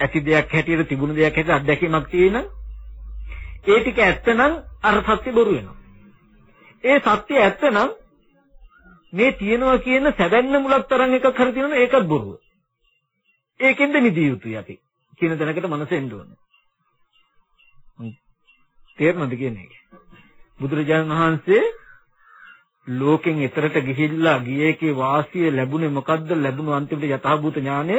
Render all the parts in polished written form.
ඇති දෙයක් හැටියට තිබුණු දෙයක් හැටියට අත්දැකීමක් තියෙන ඒ ටික ඇත්ත නම් අර සත්‍ය බොරු වෙනවා. ඒ සත්‍ය ඇත්ත නම් මේ තියනවා කියන සැබැන්න මුලක් තරම් එකක් හරි තියෙනවා ඒකත් බොරුව. ඒකෙන්ද නිදිය යුතුයි අපි කියන දැනකට මනස එන්න ඕනේ. තේරුණාද කියන්නේ? බුදුරජාණන් වහන්සේ ලෝකෙන් එතරට ගිහිල්ලා ගියේකේ වාසිය ලැබුණේ මොකද්ද? ලැබුණු අන්තිමට යථාභූත ඥානය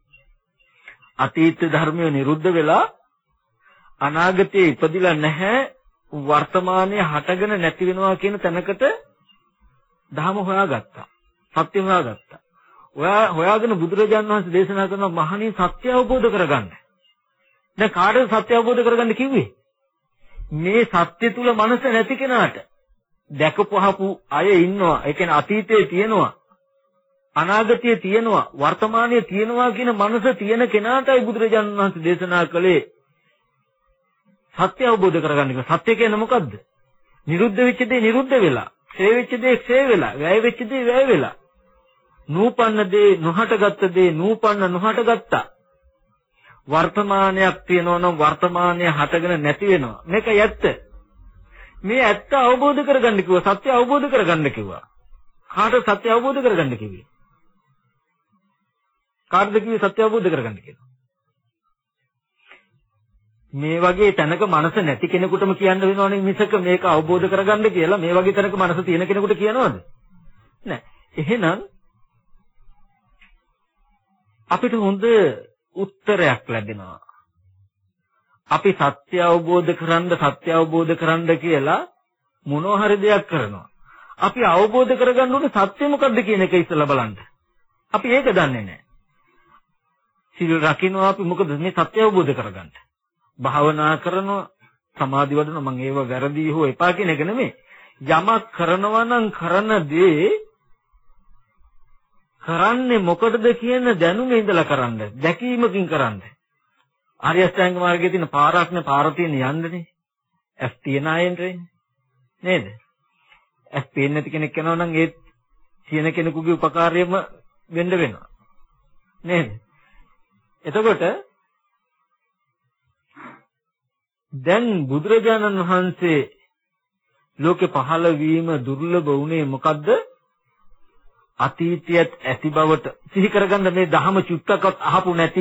අතීත ධර්මය නිරුද්ධ වෙලා අනාගතයේ ඉපදිලා නැහැ වර්තමානයේ හටගෙන නැති වෙනවා කියන තැනකට ධර්ම හොයාගත්තා. සත්‍ය හොයාගත්තා. හොයාගෙන බුදුරජාණන් වහන්සේ දේශනා කරන මහණී සත්‍ය අවබෝධ කරගන්න. දැන් කාටද සත්‍ය අවබෝධ කරගන්න කිව්වේ? මේ සත්‍ය තුල මනස නැති කෙනාට දැකපහපු අය ඉන්නවා. ඒ කියන්නේ අතීතයේ තියෙනවා, අනාගතයේ තියෙනවා, වර්තමානයේ තියෙනවා කියන මනස තියෙන කෙනාටයි බුදුරජාණන් වහන්සේ දේශනා කළේ සත්‍ය අවබෝධ කරගන්න එක. සත්‍ය කියන්නේ මොකද්ද? නිරුද්ධ වෙච්ච දේ නිරුද්ධ වෙලා, ක්ෂය වෙච්ච දේ ක්ෂය වෙලා, වැය වෙච්ච දේ වැය වෙලා. නූපන්න දේ නොහටගත් දේ නූපන්න නොහටගත්තා. වර්තමානයක් තියෙනවා නම් වර්තමානය හටගෙන නැති වෙනවා. මේක ඇත්ත. මේ ඇත්ත අවබෝධ කරගන්න කිව්වා. සත්‍ය අවබෝධ කරගන්න කිව්වා. කාටද සත්‍ය අවබෝධ කරගන්න කිව්වේ? කාටද කිව්වේ සත්‍ය අවබෝධ කරගන්න කියලා? මේ වගේ තැනක මනස නැති කෙනෙකුටම කියන්න වෙනවනේ මිසක මේක අවබෝධ කරගන්න කියලා මේ වගේ තැනක මනස තියෙන කෙනෙකුට කියනවද? නෑ. එහෙනම් අපිට හොඳ උත්තරයක් ලැබෙනවා. අපි සත්‍ය අවබෝධ කරන්න කියලා මොනවා හරි දෙයක් කරනවා. අපි අවබෝධ කරගන්න ඕනේ සත්‍ය මොකද්ද කියන එක ඉස්සෙල්ලා බලන්න. අපි ඒක දන්නේ නැහැ. සිල් රකින්නවා අපි මොකද මේ සත්‍ය අවබෝධ කරගන්න. භාවනා කරනවා, සමාධි වඩනවා, මම ඒව වැරදි හෝ එපා කියන එක නෙමෙයි. යමක් කරනවා නම් කරන දේ කරන්නේ මොකටද කියන දැනුමේ ඉඳලා කරන්න, දැකීමකින් කරන්න. ආර්ය අෂ්ටාංග මාර්ගයේ තියෙන පාරක් නේ, පාර තියෙන යන්නනේ. ඇස් තියන අයෙන්ටනේ. නේද? ඇස් පේන්නේ නැති කෙනෙක් යනවා නම් ඒ තියෙන කෙනෙකුගේ උපකාරයම වෙන්න වෙනවා. නේද? එතකොට දැන් බුදුරජාණන් වහන්සේ ලෝකේ පහළ වීම දුර්ලභ වුණේ මොකද්ද? අතීතයේත් ඇති බවට සිහි කරගන්න මේ ධහම චුට්ටක්වත් අහපු නැති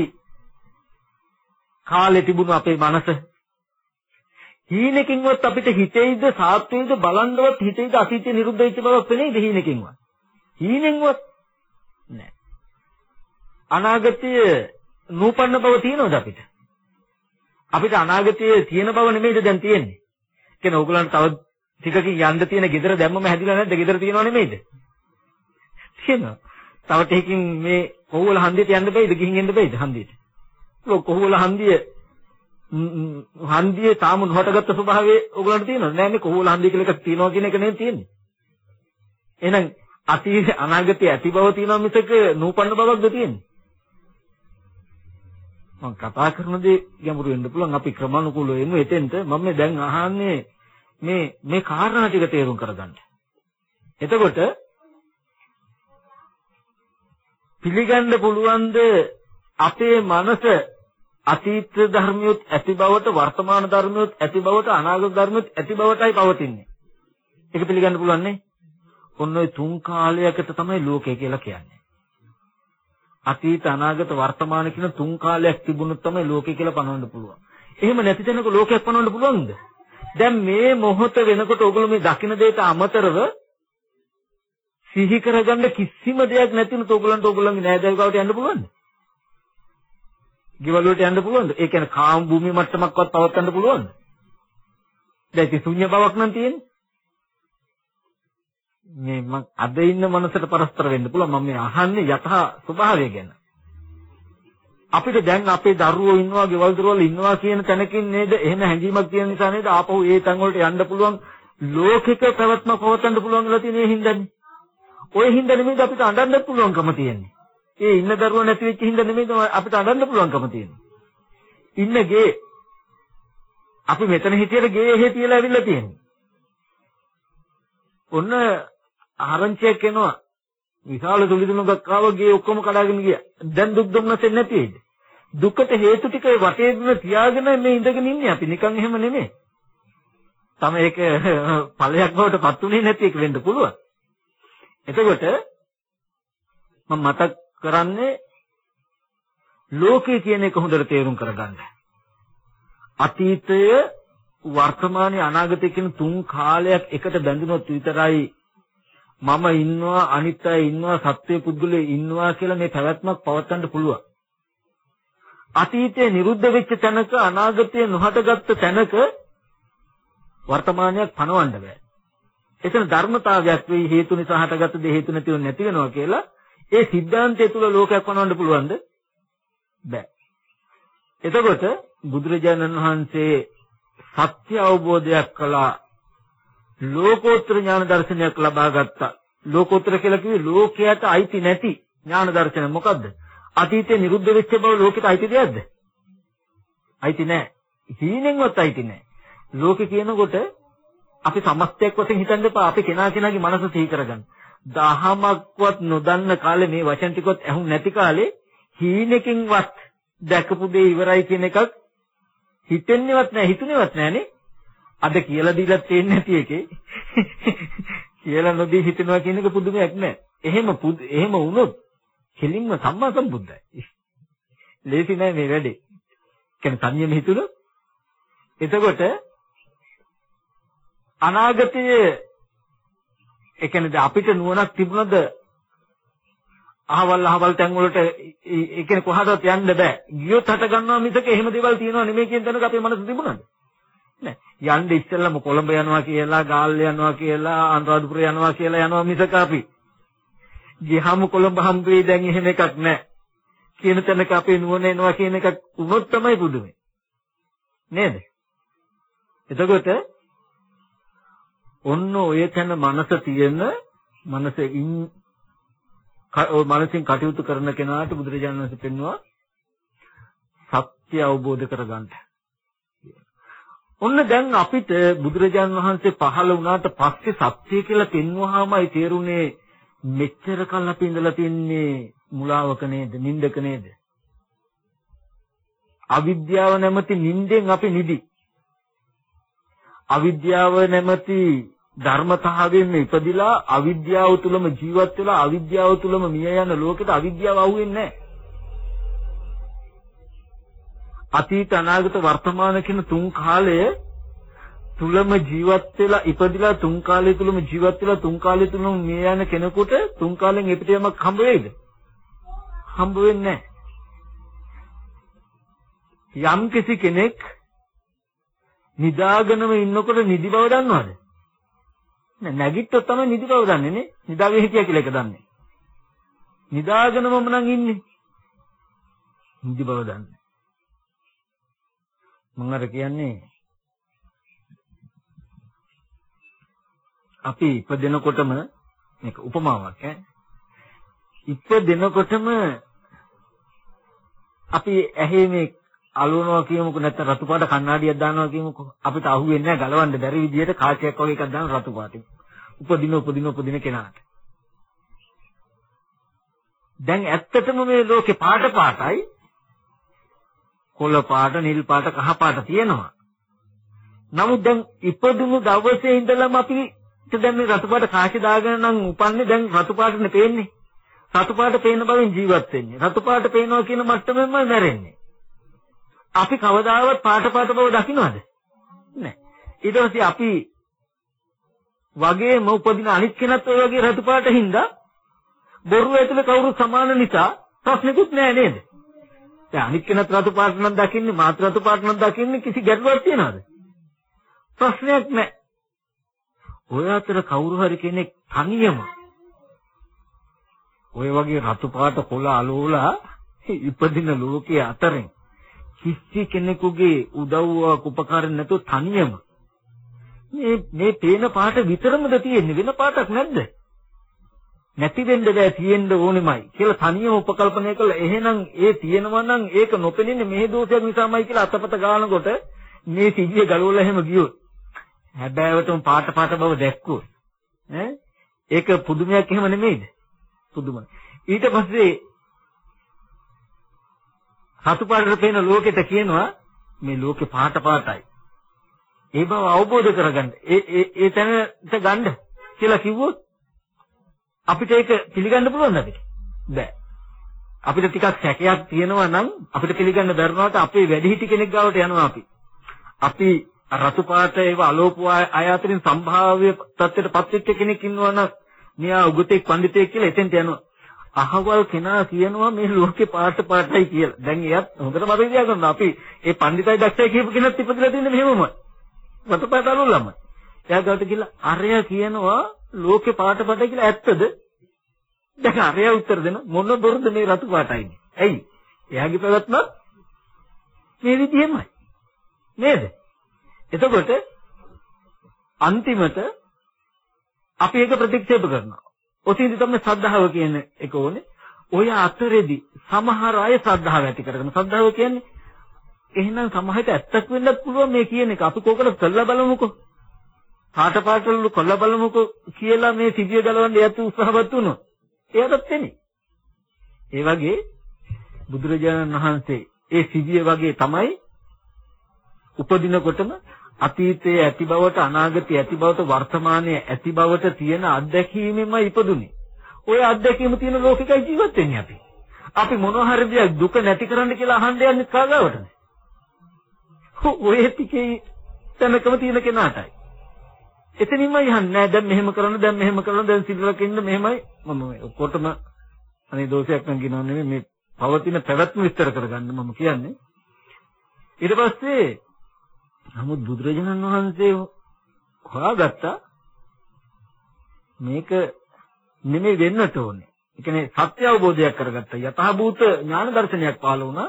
කාලේ තිබුණු අපේ මනස හීනකින්වත් අපිට හිතෙයිද සාත්වෙයිද බලන්නවත් හිතෙයිද අතීතේ නිරුද්ධ වෙච්ච බවක් පෙනෙයිද හීනකින්වත්? හීනෙන්වත් නෑ. අනාගතයේ නූපන්න බව තියෙනවද අපිට? අපිට අනාගතයේ තියෙන බව නෙමෙයිද දැන් තියෙන්නේ? කියන්නේ ඕගලන්ට තව ටිකකින් යන්න තියෙන ගෙදර දැම්මම හැදිලා නැද්ද? ගෙදර තියෙනව නෙමෙයිද? තියෙනවා. තව ටිකකින් මේ කොහොවල හන්දියට යන්න බෑද? ගිහින් එන්න බෑද හන්දියට? කොහොවල හන්දියේ තාම නොහටගත්තු ස්වභාවයේ ඕගලන්ට තියෙනවද? නෑ මේ කොහොවල හන්දිය කියලා එකක් තියෙනවා කියන එක නෙමෙයි තියෙන්නේ. එහෙනම් අතීත අනාගතයේ ඇති බව තියෙනවා මිසක නූපන්න බවක්ද තියෙන්නේ? මම කතා කරන දේ ගැඹුරු වෙන්න පුළුවන්. අපි ක්‍රමානුකූලව එමු එතෙන්ට. මම දැන් අහන්නේ මේ කාරණා ටික තේරුම් කරගන්න. එතකොට පිළිගන්න පුළුවන්ද අපේ මනස අතීත ධර්මියොත් ඇති බවට, වර්තමාන ධර්මියොත් ඇති බවට, අනාගත ධර්මියොත් ඇති බවටයි පවතින්නේ. ඒක පිළිගන්න පුළුවන් නේ? ඔන්න ඔය තුන් කාලයකට තමයි ලෝකය කියලා කියන්නේ. අතීත, අනාගත, වර්තමාන කියන තුන් කාලයක් තිබුණොත් තමයි ලෝකය කියලා පනවන්න පුළුවන්. එහෙම නැති තැනක ලෝකයක් පනවන්න පුළුවන්ද? දැන් මේ මොහොත වෙනකොට ඔයගොල්ලෝ මේ දකින්න දෙයට අමතරව සිහි කරගන්න කිසිම දෙයක් නැතිනොත් ඔයගොල්ලන්ගේ නෑදෑයෝ ගාවට යන්න පුළුවන්ද? ගෙවල් වලට යන්න පුළුවන්ද? ඒ කියන්නේ කාම භූමිය මට්ටමක්වත් පවත්වන්න පුළුවන්ද? දැන් ඉතින් ශුන්‍ය බවක් නම් තියෙන්නේ. මේ මම අද ඉන්න මනසට පරස්පර වෙන්න පුළුවන්. මම මේ අහන්නේ යථා ස්වභාවය ගැන. අපිට දැන් අපේ දරුවෝ ඉන්නවා, ගෙවල් දොරවල් ඉන්නවා කියන තැනකින් නේද? එහෙම හැඟීමක් තියෙන නිසා නේද ආපහු ඒ තැන් වලට යන්න පුළුවන්, ලෝකික පැවැත්ම පවත්වන්න පුළුවන් වෙලා තියෙන ඒ හින්දානේ. ඔය හින්දා නෙමෙයිද අපිට අඬන්න පුළුවන්කම තියෙන්නේ. ඒ ඉන්න දරුවා නැති වෙච්ච හින්දා නෙමෙයිද අපිට අඬන්න පුළුවන්කම තියෙන්නේ. ඉන්න ගේ අපි මෙතන හිටියට ගේ එහෙ තියලා ඇවිල්ලා තියෙන්නේ. ඔන්න ආරංචියක් එනවා. විශාල සුලිදුනක් ආව ගේ ඔක්කොම කඩාගෙන ගියා. දැන් දුක් දුන්නසෙ නැති වෙයිද? දුකට හේතු ටික වටේම තියාගෙන මේ ඉඳගෙන ඉන්නේ අපි. නිකන් එහෙම නෙමෙයි. තම ඒක ඵලයක් බවට පත් උනේ නැති එක වෙන්න පුළුවන්. එතකොට මම මතක් කරන්නේ ලෝකය කියන එක හොඳට තේරුම් කරගන්න. අතීතය, වර්තමානයේ, අනාගතය කියන තුන් කාලයක් එකට බැඳුනොත් විතරයි මම ඉන්නවා, අනිත් අය ඉන්නවා, සත්‍ය පුද්ගලයෝ ඉන්නවා කියලා මේ පැවැත්මක් පවත්වන්න පුළුවන්. අතීතයේ නිරුද්ධ වෙච්ච තැනක, අනාගතයේ නොහටගත්ත තැනක වර්තමානයක් පනවන්න බෑ. එතන ධර්මතාවයක් වෙයි හේතු නිසා හටගත්ත දේ හේතු නැතිව නැති වෙනවා කියලා. ඒ સિદ્ધාන්තය තුල ලෝකයක් පනවන්න පුළුවන්ද? බෑ. එතකොට බුදුරජාණන් වහන්සේ සත්‍ය අවබෝධයක් කළා, ලෝකෝත්තර ඥාන දර්ශනයක් ලබා ගත්තා. ලෝකෝත්තර කියලා කිව්වේ ලෝකයට අයිති නැති ඥාන දර්ශනය. මොකද්ද? අතීතේ නිරුද්ධ වෙච්ච බව ලෝකෙට අයිති දෙයක්ද? අයිති නැහැ. හීනෙන්වත් අයිති නැහැ. ලෝකේ කියනකොට අපි සමස්තයක් වශයෙන් හිතන්න එපා. අපි කෙනා කෙනාගේ මනස සිහි කරගන්න. දහමක්වත් නොදන්න කාලේ මේ වචන ටිකවත් ඇහුම් නැති කාලේ හීනකින්වත් දැකපු දේ ඉවරයි කියන එකක් හිතෙන්නේවත් නැහැ, හිතුනේවත් නැහනේ. අද කියලා දීලා තේන්නේ නැති එකේ කියලා නොදී හිතනවා කියන එක පුදුමයක් නෑ. එහෙම වුණොත් කෙලින්ම සම්මා සම්බුද්ධයි. ලේසි නෑ මේ වැඩේ. කියන්නේ තනියම හිතුණොත් එතකොට අනාගතයේ ඒ කියන්නේ අපිට නුවණක් තිබුණද අහවල් තැන් වලට ඒ කියන්නේ කොහාටවත් යන්න බෑ. ගියොත් හට ගන්නවා මිසක එහෙම දේවල් තියෙනව නෙමෙයි කියන තැනක අපේ මනස තිබුණාද? නෑ. යන්න ඉස්සෙල්ලාම කොළඹ යනවා කියලා, ගාල්ල යනවා කියලා, අනුරාධපුර යනවා කියලා යනවා මිසක අපි ගියහම කොළඹ හම්බ වෙයි දැන් එහෙම එකක් නෑ. කියන තැනක අපේ නුවණ එනවා කියන එකක් වුණොත් තමයි පුදුමයි. නේද? එතකොට ඔන්න ඔය තැන මනස තියෙන මනසින් කටයුතු කරන කෙනාට බුදුරජාණන් වහන්සේ පෙන්වුවා සත්‍ය අවබෝධ කරගන්න. ඔන්න දැන් අපිට බුදුරජාණන් වහන්සේ පහළ වුණාට පස්සේ සත්‍ය කියලා පෙන්වුවාමයි තේරුනේ මෙච්චර කල් අපි ඉඳලා තින්නේ මුලාවක නේද, නින්දක නේද? අවිද්‍යාව නැමැති නින්දෙන් අපි නිදි. අවිද්‍යාව නැමැති ධර්මතාවයෙන් ඉපදිලා අවිද්‍යාව තුලම ජීවත් වෙලා අවිද්‍යාව තුලම මිය යන ලෝකෙට අවිද්‍යාව අහුවෙන්නේ නැහැ. අතීත අනාගත වර්තමාන කියන තුන් කාලය තුලම ජීවත් වෙලා ඉපදිලා තුන් කාලය තුලම ජීවත් වෙලා තුන් කාලය තුලම මිය යන කෙනෙකුට තුන් කාලෙන් එපිට යමක් හම්බ වෙයිද? හම්බ වෙන්නේ නැහැ. යම් කිසි කෙනෙක් නිදාගෙනම ඉන්නකොට නිදි බව දන්නවද? නැගිට්ටොත් තමයි නිදි බව දන්නේ නේ. නිදාගෙන හිටියා කියලා එක දන්නේ. නිදාගෙනම නම් ඉන්නේ. නිදි බව දන්නේ. මම අර කියන්නේ අපි ඉපදෙනකොටම මේක උපමාවක් ඈ. ඉපදෙනකොටම අපි ඇහි මේ අලුවනවා කියමුකෝ, නැත්නම් රතු පාට කණ්ණාඩියක් දානවා කියමුකෝ. අපිට අහුවෙන්නේ නැහැ, ගලවන්න බැරි විදියට කාචයක් වගේ එකක් දාන රතු පාටින්. උපදින කෙනාට. දැන් ඇත්තටම මේ ලෝකේ පාට පාටයි. කොළ පාට, නිල් පාට, කහ පාට තියෙනවා. නමුත් දැන් ඉපදුණු දවසේ ඉඳලම අපි දැන් මේ රතු පාට කාචි දාගෙන නම් උපන්නේ. දැන් රතු පාටනේ පේන්නේ. රතු පාට පේන බවෙන් ජීවත් වෙන්නේ. රතු පාට පේනවා කියන මට්ටමෙන්ම මැරෙන්නේ. අපි කවදාවත් පාට බව දකින්නවද? නැහැ. ඊට පස්සේ අපි වගේම උපදින අනිත් කෙනත් ඔය වගේ රතු පාට හින්දා බොරුව ඇතුලේ කවුරුත් සමාන නිසා ප්‍රශ්නෙකුත් නෑ නේද? දැන් අනිත් කෙනත් රතු පාට නම් දකින්නේ, මාත් රතු පාට නම් දකින්නේ, කිසි ගැටලුවක් තියනවද? ප්‍රශ්නයක් නෑ. ඔය අතර කවුරු හරි කෙනෙක් තනියම ඔය වගේ රතු පාට කොළ අලෝලා ඉපදින ලෝකයේ අතරින් කිසි කෙනෙකුගේ උදව්වක් උපකාරයක් නැතුව තනියම මේ පේන පාට විතරමද තියෙන්නේ, වෙන පාටක් නැද්ද? නැති වෙන්න බෑ, තියෙන්න ඕනෙමයි කියලා තනියම උපකල්පනය කළා. එහෙනම් ඒ තියෙනවා නම් ඒක නොපෙනෙන්නේ මේ දෝෂයක් නිසාමයි කියලා අතපත ගන්නකොට මේ සිහිය ගලවලා එහෙම ගියොත් හැබෑවටම පාට බව දැක්කොත් ඒක පුදුමයක් එහෙම නෙමෙයිද? පුදුමයි. ඊට පස්සේ රතු පාටට පේන ලෝකෙට කියනවා මේ ලෝකේ පාට පාටයි. ඒ බව අවබෝධ කරගන්න. ඒ තැනට ගන්න කියලා කිව්වොත් අපිට ඒක පිළිගන්න පුළුවන්ද අපිට? බෑ. අපිට ටිකක් සැකයක් තියෙනවා නම් අපිට පිළිගන්න බැරුණාට අපේ වැඩිහිටි කෙනෙක් ගාවට යනවා අපි. අපි රතු පාට ඒව අලෝප අය අතරින් සම්භාව්‍ය තත්ත්වයටපත් වෙච්ච කෙනෙක් ඉන්නවා නම් මෙයා උගතෙක් පඬිතෙක් කියලා එතෙන්ට යනවා. අහවල් කෙනා කියනවා මේ ලෝකේ පාට පාටයි කියලා. දැන් එයත් හොඳට මතක තියාගන්න. අපි ඒ පඬිතයි දක්ෂයි කියපු කෙනෙක් ඉපදලා තින්නේ මෙහෙමමයි. රතු පාට අලුල්ලම. එයා ගාවට ගිහලා අරයා කියනවා ලෝකේ පාට පාටයි කියලා ඇත්තද? දැන් අරයා උත්තර දෙන මොන බොරුද මේ රතු පාටයිනේ. ඇයි? එයාගේ පැවැත්ම මේ විදිහෙමයි. නේද? එතකොට අන්තිමට අපි ඒක ප්‍රතික්ෂේප කරනවා. ඔතින්දි තමයි ශ්‍රද්ධාව කියන එක ඕනේ. ඔය අතරෙදි සමහර අය ශ්‍රද්ධාව ඇති කරගෙන ශ්‍රද්ධාව කියන්නේ එහෙනම් සමහරට ඇත්තක් වෙන්නත් පුළුවන් මේ කියන එක. අපි කෝකද කළා බලමුකෝ. පාට පාටවල කළා බලමුකෝ කියලා මේ සිදිය ගලවන්න යතු උත්සාහවත් වුණා. එයාටත් එන්නේ. ඒ වගේ බුදුරජාණන් වහන්සේ ඒ සිදිය වගේ තමයි උපදිනකොටම අතීතයේ ඇති බවට අනාගතයේ ඇති බවට වර්තමානයේ ඇති බවට තියෙන අත්දැකීමෙම ඉපදුනේ. ওই අත්දැකීම තියෙන ලෝකෙකයි ජීවත් වෙන්නේ අපි. අපි මොනවා හරි දෙයක් දුක නැති කරන්න කියලා අහන්න යන්නේ කාගාවටද? ඔය ටිකේ තැනකම තියෙන කෙනාටයි. එතනින්ම යන්නේ නැහැ. දැන් මෙහෙම කරන දැන් සිල්වලක ඉන්න මෙහෙමයි මම ඔක්කොටම අනේ දෝෂයක් නම් කියනව නෙමෙයි මේ පවතින පැවැත්ම විස්තර කරගන්න මම කියන්නේ. ඊට පස්සේ නමුත් බුදුරජාණන් වහන්සේ හොයාගත්තා මේක නෙමෙයි වෙන්නට ඕනේ. ඒ කියන්නේ සත්‍ය අවබෝධයක් කරගත්තා. යථාභූත ඥාන දර්ශනයක් පහළ වුණා.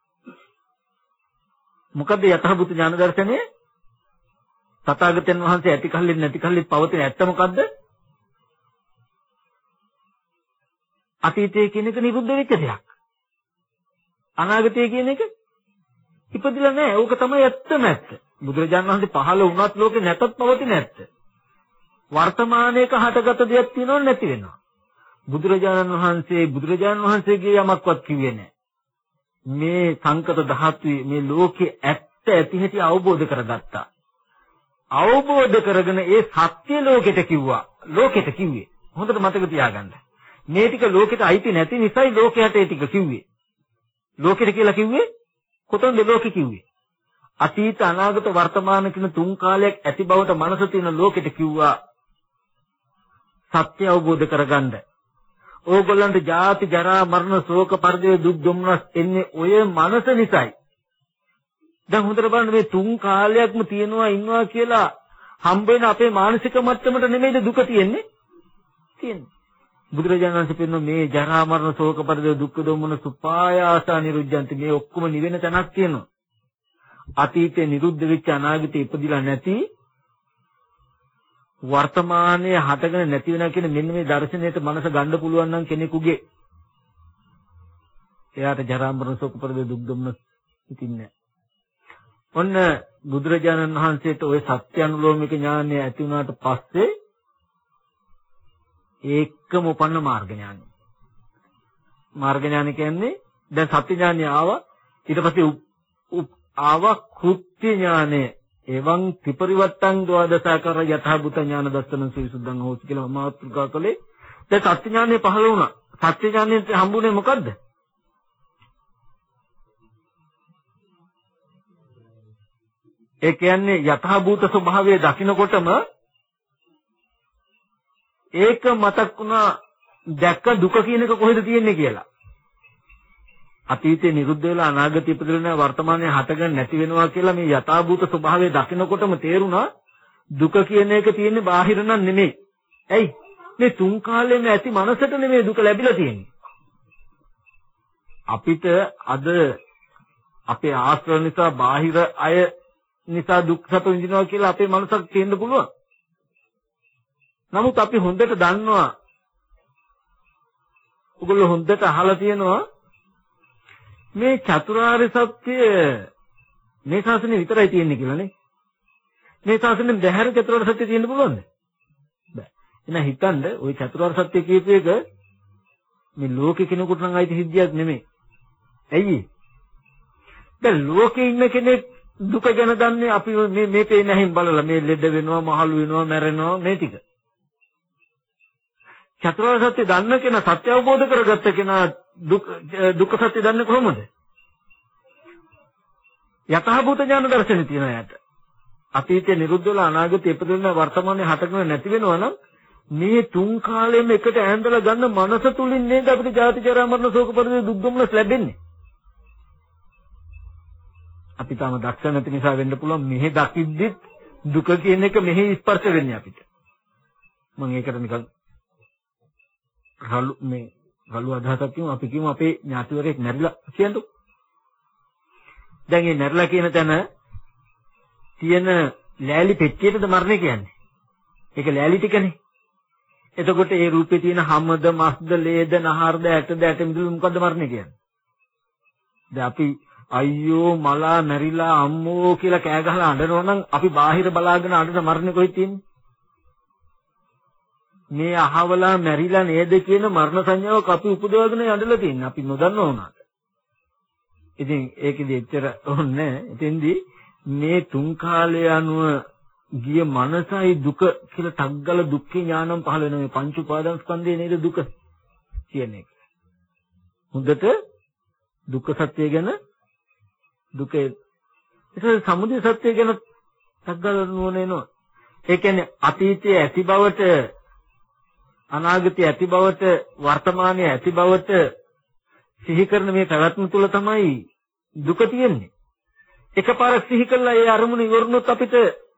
මොකද යථාභූත ඥාන දර්ශනය? තථාගතයන් වහන්සේ ඇති කල්ලින් නැති කල්ලින් පවතින ඇත්ත මොකද්ද? අතීතයේ කියන එක නිරුද්ධ වෙච්ච දෙයක්. අනාගතයේ කියන එක ඉපදිලා නැහැ. ඕක තමයි ඇත්තම ඇත්ත. බුදුරජාණන් වහන්සේ පහළ වුණත් ලෝකේ නැතත් පවතින ඇත්ත. වර්තමානයේක හටගත දෙයක් තියෙනව නැති වෙනවා. බුදුරජාණන් වහන්සේගේ යමක්වත් කිව්වේ නැහැ. මේ සංකත ධාතුවේ මේ ලෝකේ ඇත්ත ඇති හැටි අවබෝධ කරගත්තා. අවබෝධ කරගෙන ඒ සත්‍ය ලෝකෙට කිව්වා. ලෝකෙට කිව්වේ. හොඳට මතක තියාගන්න. මේ ටික ලෝකෙට අයිති නැති නිසායි ලෝකයට ඒ ටික කිව්වේ. ලෝකෙට කියලා කිව්වේ කොතනද ලෝකෙ කිව්වේ? අතීත අනාගත වර්තමාන කියන තුන් කාලයක් ඇති බවට මනස තියෙන ලෝකෙට කිව්වා සත්‍ය අවබෝධ කරගන්න. ඕගොල්ලන්ට ජාති ජරා මරණ ශෝක පරිදේ දුක් දුම්නස් එන්නේ ඔය මනස නිසායි. දැන් හොඳට බලන්න මේ තුන් කාලයක්ම තියෙනවා ඉන්නවා කියලා හම්බ වෙන අපේ මානසික මට්ටමට නෙමෙයිද දුක තියෙන්නේ? තියෙන්නේ. බුදුරජාණන් වහන්සේ කියනවා මේ ජරා මරණ ශෝක පරිදේ දුක් දුම්නස් සුපායාසා නිරුද්ධන්ති මේ ඔක්කොම නිවෙන තැනක් තියෙනවා. අතීතේ නිරුද්ධ වෙච්ච අනාගතේ ඉපදිලා නැති වර්තමානයේ හටගෙන නැති වෙනවා කියන මෙන්න මේ දර්ශනයට මනස ගන්න පුළුවන් නම් කෙනෙකුගේ එයාට ජරා මරණ ශෝක පරිදේ දුක් දුම්නස් ඉතින්නේ. ඔන්න බුදුරජාණන් වහන්සේට ওই සත්‍ය අනුලෝමික ඥානය ඇති වුණාට පස්සේ ඒකම උපන්න මාර්ග ඥානය. මාර්ග ඥානය කියන්නේ දැන් සත්‍ය ඥානය ආවා ඊට පස්සේ ආවා කෘත්‍ය ඥානය. එවං ත්‍රිපරිවත්තං ද්වාදසාකර යථාභූත ඥාන දර්ශන සවිසුද්ධං හෝති කියලා මාතෘකා කළේ. දැන් සත්‍ය ඥානය පහළ වුණා. සත්‍ය ඥානයෙන් හම්බුනේ මොකද්ද? ඒ කියන්නේ යථාභූත ස්වභාවය දකිනකොටම ඒක මතක් වුණා දැක්ක දුක කියන එක කොහෙද තියෙන්නේ කියලා. අතීතේ නිරුද්ධ වෙලා අනාගතේ ඉපදෙලා වර්තමානයේ හටගන්න නැති වෙනවා කියලා මේ යථාභූත ස්වභාවය දකිනකොටම තේරුණා දුක කියන එක තියෙන්නේ බාහිර නම් නෙමෙයි. ඇයි? මේ තුන් කාලෙම ඇති මනසට නෙමෙයි දුක ලැබිලා තියෙන්නේ. අපිට අද අපේ ආශ්‍රව නිසා බාහිර අය නිසා දුක් සැප විඳිනවා කියලා අපේ මනසක් තේන්න පුළුවන්. නමුත් අපි හොඳට දන්නවා ඔයගොල්ලෝ හොඳට අහලා තියෙනවා මේ චතුරාර්ය සත්‍ය මේ ශාසනය විතරයි තියෙන්නේ කියලා නේ. මේ ශාසනයෙන් බැහැර චතුරාර්ය සත්‍ය තියෙන්න පුළුවන්ද? බෑ. එහෙනම් හිතන්න ওই චතුරාර්ය සත්‍ය කියපු එක මේ ලෝකේ කෙනෙකුට නම් අයිති සිද්ධියක් නෙමෙයි. ඇයි? දැන් ලෝකේ ඉන්න කෙනෙක් දුක ගැන දන්නේ අපි මේ පේන හැම බලලා මේ ලෙඩ වෙනවා, මහලු වෙනවා, මැරෙනවා මේ ටික. චතුරාර්ය සත්‍ය දන්න කෙනා, සත්‍ය අවබෝධ කරගත්ත කෙනා දුක්ඛ සත්‍ය දන්නේ කොහොමද? යථාභූත ඥාන දර්ශනේ තියෙනවා යාට. අතීතේ නිරුද්ධ වෙලා අනාගතේ ඉපදෙන වර්තමානයේ හටගෙන නැති වෙනවා නම් මේ තුන් කාලෙම එකට ඈඳලා ගන්න මනස තුලින් නේද අපිට ජාති ජරා මරණ ශෝක පරිදේ දුක් දුම්නස් ලැබෙන්නේ. අපි තාම දක්ෂ නැති නිසා වෙන්න පුළුවන් මෙහෙ දකිද්දි දුක කියන එක මෙහෙ ස්පර්ශ වෙන්නේ අපිට. මම ඒකට නිකන් ගලු අදහසක් කියමු. අපි කියමු අපේ ඥාතිවරයෙක් මැරිලා කියන්නකො. දැන් මේ මැරිලා කියන තැන තියෙන ලෑලි පෙට්ටියටද මරණය කියන්නේ. ඒක ලෑලි ටිකනේ. එතකොට ඒ රූපේ තියෙන හැමද මස්ද ලේද නහරද ඇටද ඇට මිදුළු මොකද්ද මරණය කියන්නේ? දැන් අපි අයියෝ මලා මැරිලා අම්මෝ කියලා කෑ ගහලා අඬනවා නම් අපි බාහිර බලාගෙන අඬන මරණය කොහෙද තියෙන්නේ? මේ අහවලා මැරිලා නේද කියන මරණ සංඥාවක් අපි උපදවගෙන යඬලා තියෙනවා. අපි නොදන්නව උනාට. ඉතින් ඒකෙදි එච්චර ඕනේ. එතෙන්දී මේ තුන් කාලය අනුව ගිය මනසයි දුක කියලා තග්ගල දුක්ඛේ ඥානම් පහළ වෙන මේ පංච උපාදාන ස්කන්ධය නේද දුක කියන එක. හොඳට දුක්ඛ සත්‍ය ගැන දුකේ ඒක සමුදය සත්‍ය ගැන තග්ගල නුවණ එනවා. ඒ කියන්නේ අතීතයේ ඇති බවට අනාගතයේ ඇති බවට වර්තමානයේ ඇති බවට සිහි කරන මේ පැවැත්ම තුල තමයි දුක තියෙන්නේ. එකපාරක් සිහි කළා ඒ අරමුණ ඉවරුනොත් අපිට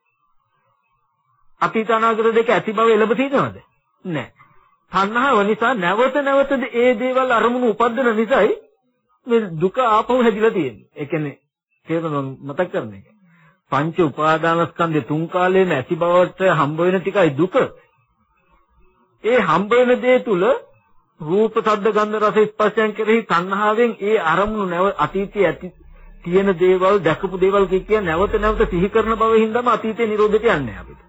අතීත අනාගත දෙක ඇති බව එළඹ තියෙනවද? නැහැ. තණ්හාව නිසා නැවත නැවත ඒ දේවල් අරමුණු උපදින නිසායි මේ දුක ආපහු හැදිලා තියෙන්නේ. ඒ කියන්නේ තේරුම් මතක් කරන එක. පංච උපාදානස්කන්ධේ තුන් කාලේම ඇති බවට හම්බ වෙන ටිකයි දුක. ඒ හම්බ වෙන දේ තුල රූප, ශබ්ද, ගන්ධ, රස, ස්පර්ශයන් කෙරෙහි තණ්හාවෙන් ඒ අරමුණු නැව අතීතයේ ඇති තියෙන දේවල් දැකපු දේවල් කිය නැවත නැවත සිහි කරන බව හින්දාම අතීතේ නිරෝධයට යන්නේ අපිට.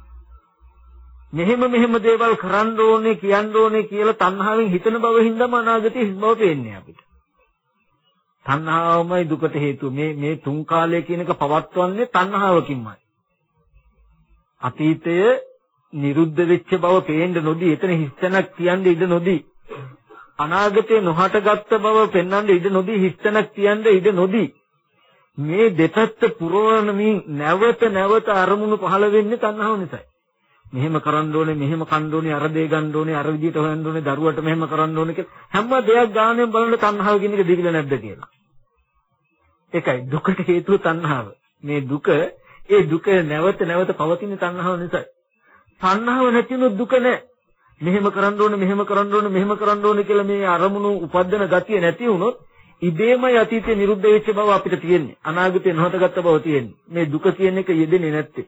මෙහෙම දේවල් කරන්න ඕනේ කියන්න ඕනේ කියලා තණ්හාවෙන් හිතන බව හින්දාම අනාගතයේ හිස් බව පේන්නේ අපිට. තණ්හාවමයි දුකට හේතුව. මේ තුන් කාලය කියන එක පවත්වන්නේ තණ්හාවකින්මයි. අතීතය නිරුද්ධ වෙච්ච බව පේන්න නොදී එතන හිස්තැනක් තියන්න ඉඩ නොදී අනාගතේ නොහටගත් බව පෙන්වන්න ඉඩ නොදී හිස්තැනක් තියන්න ඉඩ නොදී මේ දෙපැත්ත පුරවනමින් නැවත අරමුණු පහළ වෙන්නේ තණ්හාව නිසායි. මෙහෙම කරන්න ඕනේ, මෙහෙම කන්න ඕනේ, අර දේ ගන්න ඕනේ, අර විදිහට හොයන්න ඕනේ, දරුවට මෙහෙම කරන්න ඕනේ කියලා හැම දෙයක් ගානෙන් බලන තණ්හාව කියන එක දිවිල නැද්ද කියලා. ඒකයි දුකට හේතුව තණ්හාව. මේ දුක නැවත පවතින තණ්හාව නිසායි. තණ්හාව නැතිනොත් දුක නැහැ. මෙහෙම කරන්න ඕනේ කියලා මේ අරමුණු උපදින ගතිය නැති වුණොත් ඉබේමයි අතීතේ නිරුද්ධ වෙච්ච බව අපිට තියෙන්නේ. අනාගතේ නොහටගත්ත බව තියෙන්නේ. මේ දුක කියන එක යෙදෙන්නේ නැත්තේ.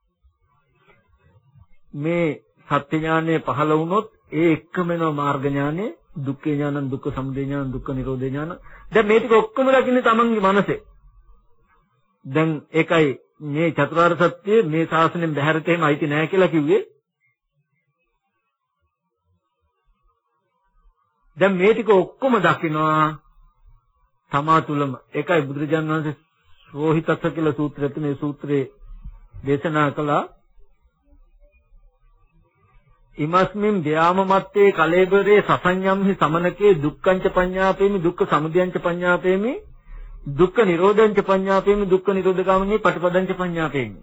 මේ සත්‍ය ඥානය පහළ වුණොත් ඒ එක්කම වෙනවා මාර්ග ඥානය, දුක්ඛ ඥානං, දුක්ඛ සමුදය ඥානං, දුක්ඛ නිරෝධ ඥානං. දැන් මේ ටික ඔක්කොම දකින්නේ තමන්ගේ මනසේ. දැන් ඒකයි මේ චතුරාර්ය සත්‍ය මේ ශාසනයෙන් බැහැරට එහෙම අයිති නැහැ කියලා කිව්වේ. දැන් මේ ටික ඔක්කොම දකිනවා තමා තුළම. ඒකයි බුදුරජාණන් වහන්සේ රෝහිතස්ස කියලා සූත්‍රයත් මේ සූත්‍රයේ දේශනා කළා. ඉමස්මින් ව්‍යාමමත්තේ කලේබරේ සසඤ්ඤම්හි සමනකේ දුක්ඛංච පඤ්ඤාපේමි දුක්ඛ සමුදයංච පඤ්ඤාපේමි දුක්ඛ නිරෝධංච පඤ්ඤාපේමි දුක්ඛ නිරෝධගාමිනී පටිපදංච පඤ්ඤාපේමි.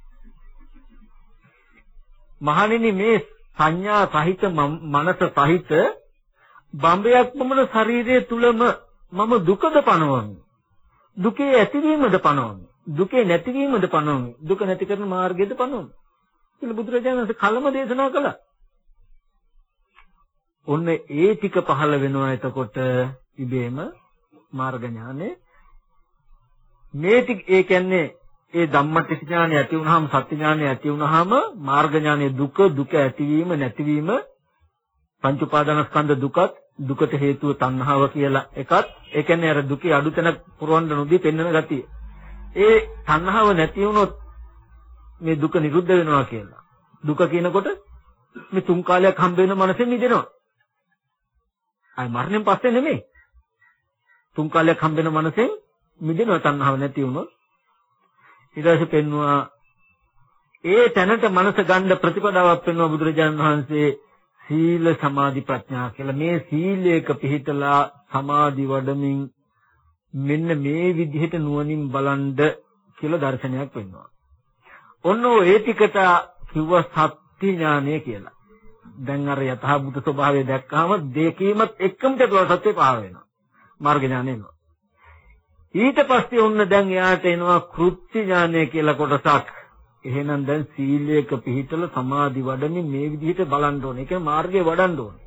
මහණෙනි මේ සංඥා සහිත මනස සහිත බඹයක් පමණ ශරීරයේ තුලම මම දුකද පනවමි. දුකේ ඇතිවීමද පනවමි. දුකේ නැතිවීමද පනවමි. දුක නැති කරන මාර්ගයද පනවමි. කියලා බුදුරජාණන් වහන්සේ කලම දේශනා කළා. ඔන්න ඒ ටික පහළ වෙනවා. එතකොට ඉබේම මාර්ග ඥානෙ මේ ටික ඒ කියන්නේ ඒ ධම්මටිච්ච ඥානෙ ඇති වුනහම සත්‍ය ඥානෙ ඇති වුනහම මාර්ග ඥානෙ දුක ඇතිවීම නැතිවීම පංච උපාදානස්කන්ධ දුකට හේතුව තණ්හාව කියලා එකත් ඒ කියන්නේ අර දුකේ අඩුතැනක් පුරවන්න නොදී පෙන්වන ගතිය. ඒ තණ්හාව නැති වුණොත් මේ දුක නිරුද්ධ වෙනවා කියලා. දුක කියනකොට මේ තුන් කාලයක් හම්බ වෙන මනසෙන් මිදෙනවා. අය මරණයෙන් පස්සේ නෙමෙයි. තුන් කාලයක් හම්බ වෙන මනසෙන් මිදෙනවා තණ්හාව නැති වුණොත්. ඊට පස්සේ පෙන්වුවා ඒ තැනට මනස ගන්න ප්‍රතිපදාවක් පෙන්වුවා බුදුරජාණන් වහන්සේ සීල සමාධි ප්‍රඥා කියලා. මේ සීලයක පිහිටලා සමාධි වඩමින් මෙන්න මේ විදිහට නුවණින් බලන්ද කියලා දර්ශනයක් වෙනවා. ඔන්න ඒ ටිකට කිව්වා සත්‍ය ඥානය කියලා. දැන් අර යථාභූත ස්වභාවය දැක්කහම දෙකීමත් එක්කම තේරුවා සත්‍ය පහ වෙනවා. මාර්ග ඥානය එනවා. ඊට පස්සේ ඔන්න දැන් එයාට එනවා කෘත්‍ය ඥානය කියලා කොටසක්. එහෙනම් දැන් සීලයක පිහිටල සමාධි වඩමින් මේ විදිහට බලන්න ඕනේ. ඒ කියන්නේ මාර්ගය වඩන්න ඕනේ.